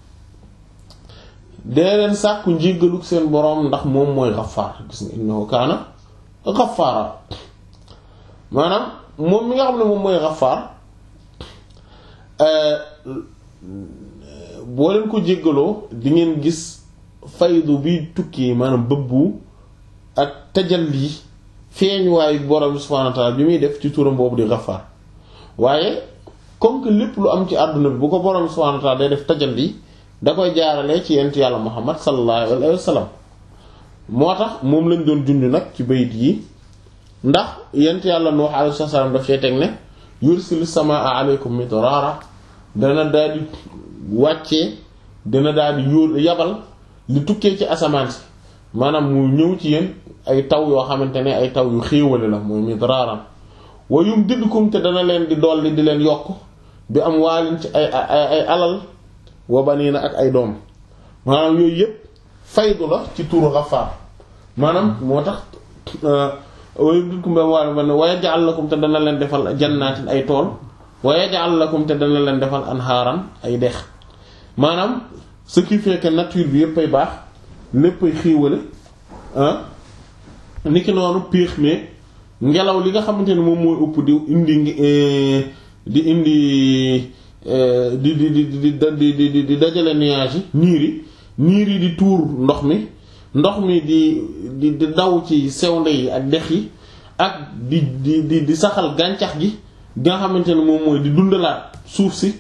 dee leen sàkku njéggaluk seen boroom ndax moom mooy Ghaffar gis nga innahu kaana Ghaffara maanaam moom mi nga xam ne moom mooy Ghaffar boo leen ko jéggaloo di ngeen gis faydu bi tukki maanaam bëbbu ak tajalli feeñuwaayu borom subhanahu wa ta'ala bi muy def ci turam boobu di Ghaffar waaye comme que lépp lu am ci àdduna bi bu ko borom subhanahu wa ta'ala day def tajalli da koy jaarale ci yent yàlla Muhammad sallallahu alayhi wa sallam moo tax moom lañ doon dund nag ci bayit yi ndax yent yàlla Nuh alayhi salaam daf cee teg ne yursilu samaa alaykum midrara dana daal di wàccee dana daal di yóol yabal li tukkee ci asamaan si maanaam mu ñëw ci yéen ay taw yoo xamante ne ay taw yu xéewale la mooy midraaran wa yumdidkum te dana leen di dolli di leen yokk bi am waalin ci ay ay ay alal wa baniina ak ay doom maanaam yooyu yëpp faydu la ci turu Ghaffar maanaam moo tax wa yumdidkum bi am waalin wa yaj'al lakum te dana leen defal jannaatin ay tool wa yaj'al lakum te dana leen defal anhaaran ay dex maanaam ce qui fait que nature bi yëpp ay baax lépp ay xéewale ah niki noonu piix mais ngelaw li nga xamante ne moom mooy ëpp di indi di indi di di di di di di di dajale nuages yi niir yi niir yi di tuur ndox mi ndox mi di di di daw ci sewnde yi ak dex yi ak di di di di saxal gàncax gi nga xamante ne moom mooy di dundalaat suuf si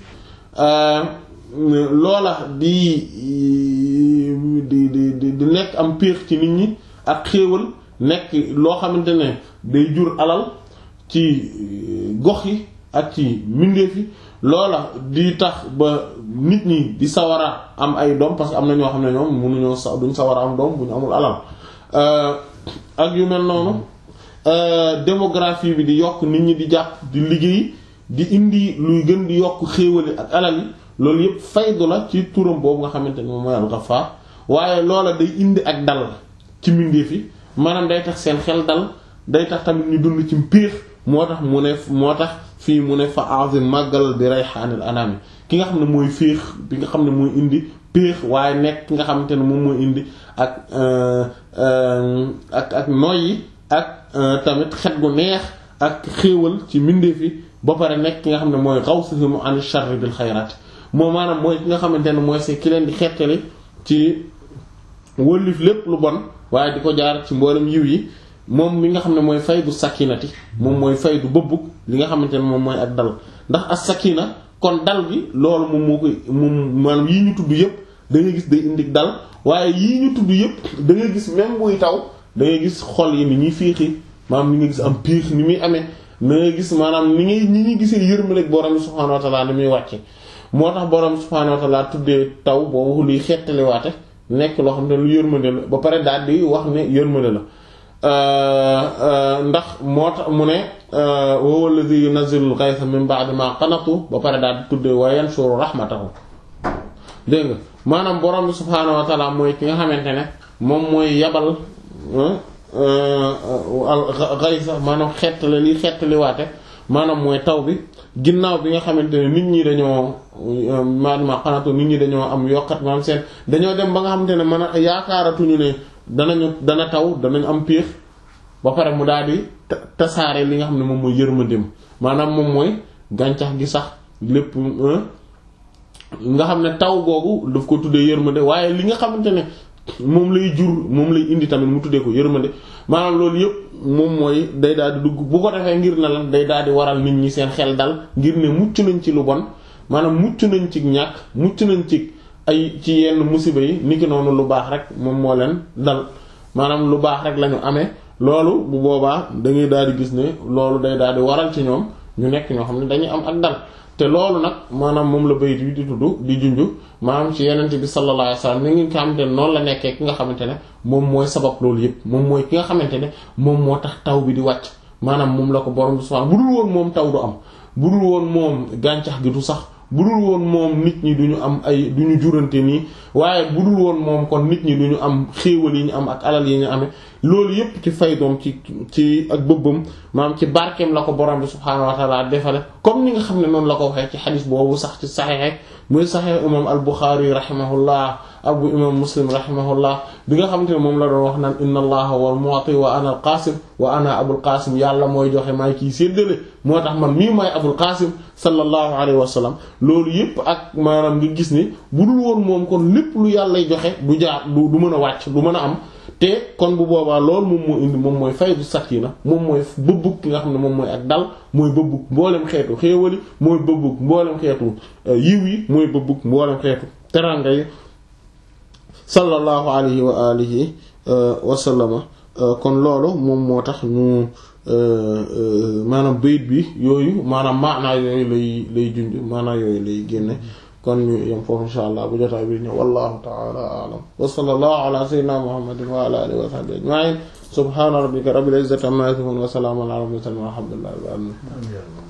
loola di di di di nekk am piix ci nit ñi ak xéewal nekk loo xamante ne day jur alal ci gox yi ak ci mbindeef yi loola di tax ba nit ñi di sawara am ay doom parce que am na ñoo xam ne ñoom mënuñoo sa duñ sawara am doom bu ñu amul alal ak yu mel noonu démographie bi di yokk nit ñi di jàpp di liggéey di indi luy gën di yokk xéewali ak alal yi loolu yëpp faydu la ci turam boobu nga xamante ne moom mooy al-Ghaffar waaye loola day indi ak dal ci mbindeef yi maanaam day tax seen xel dal day tax tamit ñu dund ci mpiix moo tax mu ne moo tax fii mu ne fa azim màggal bi rayhaanil anami ki nga xam ne mooy féex bi nga xam ne mooy indi péex waaye nekk ki nga xamante ne moom mooy indi ak ak ak noyyi ak tamit xet gu neex ak xéewal ci mbindeef yi ba pare nekk ki nga xam ne mooy ghawsuhum an sharri bil xayraat moom maanaam mooy ki nga xamante ne mooy c'est ki leen di xettali ci wëllif lépp lu bon waaye di ko jaar ci mboolem yiw yi moom mi nga xam ne mooy faydu sakinati moom mooy faydu bëbbug li nga xamante ne moom mooy ak dal ndax as sakina kon dal gi loolu moom moo koy moom maanaam yii ñu tudd yépp da ngay gis day indi dal waaye yii ñu tudd yépp da ngay gis même buy taw da ngay gis xol yi ni ñuy féexi maanaam ni nga gis am piix ni muy amee na ngay gis maanaam ni ngay ñi ñuy gisee yërmande borom bi subhaanahu wa ta'ala ni muy wàcce moo tax borom bi subhaanahu wa ta'ala tuddee taw boobu luy xettaliwaate nekk loo xam ne lu yërmande la ba pare daal di wax ne yërmande la ndax moo tax mu ne wa huwa alladhi yunazzilu al-ghaytha min ba'di ma qanatu ba pare daal di tuddee wa yanshuru rahmatahu dégg nga maanaam borom bi subhaanahu wa ta'ala mooy ki nga xamante ne moom mooy yabal al-ghaytha maanaam xettali li xettaliwaate maanaam mooy taw bi ginnaaw bi nga xamante ne nit ñi dañoo maanaam xanatu nit ñi dañoo am yokkat maanaam seen dañoo dem ba nga xamante ne man a yaakaaratuñu ne danañu dana taw danañ am piir ba pare mu daal di tasaare li nga xam ne moom mooy yërmandeem maanaam moom mooy gàncax gi sax lépp nga xam ne taw googu daf ko tuddee yërmande waaye li nga xamante ne moom lay jur moom lay indi tamit mu tuddee ko yërmande maanaam loolu yëpp moom mooy day daal di dugg bu ko defee ngir na lan day daal di waral nit ñi seen xel dal ngir ne mucc nañ ci lu bon maanaam mucc nañ ci ñàkk mucc nañ ci ay ci yenn musiba yi niki noonu lu baax rek moom moo leen dal maanaam lu baax rek lañu amee loolu bu boobaa da ngay daal di gis ne loolu day daal di waral ci ñoom ñu nekk ñoo xam ne dañuy am ak dal te loolu nag maanaam moom la bayit bi di tudd di junj maanaam ci yenente bi sallallahu alayhi wasallam ni nga xamante ne noonu la nekkee ki nga xamante ne moom mooy sabab loolu yëpp moom mooy ki nga xamante ne moom moo tax taw bi di wàcc maanaam moom la ko borom bi subhanahu bu dul woon moom taw du am bu dul woon moom gàncax gi du sax bu dul woon moom nit ñi duñu am ay duñu jurante nii waaye bu dul woon moom kon nit ñi duñu am xéewal yi ñu am ak alal yi ñu amee loolu yépp ci faydoom ci ci ak bëbbam maanaam ci barkeem la ko borom bi subhaanahu wa ta'ala defale comme ni nga xam ne noonu la ko waxee ci xadis boobu sax ci saxiix muy saxiix imam al-Bukhari rahimahullah abu imam Muslim rahimahullah bi nga xamante ne moom la doon wax naan inna allaha wal mu'ti wa ana al-qasim wa ana abul qasim yàlla mooy joxe maay kii séddale moo tax man mii maay abul qasim sallallahu alayhi wa sallam loolu yépp ak maanaam nga gis ni bu dul woon moom kon lépp lu yàllay joxe du jaar du du mën a wàcc du mën a am te kon bu boobaa loolu moom moo indi moom mooy faydu sakina moom mooy bëbbug ki nga xam ne moom mooy ak dal mooy bëbbug mboolem xeetu xéewali mooy bëbbug mboolem xeetu yiw yi mooy bëbbug mboolem xeetu teranga yi sallallahu alayhi wa alihi wa sallama kon loolu moom moo tax ñu maanaam bayit bi yooyu maanaam maanaa yooyu lay lay junj maanaa yooyu lay génne kon ñu yem foofu insha allah bu jotaay bi ñëw wallahu ta'ala a'lam wa sallallahu ala sayyidina muhammadin wa ala alihi wa sahbihi ajma'in subhana rabbika rabbil izzati amma yasifun wa salamun ala al mursalin walhamdulillahi rabbil alamin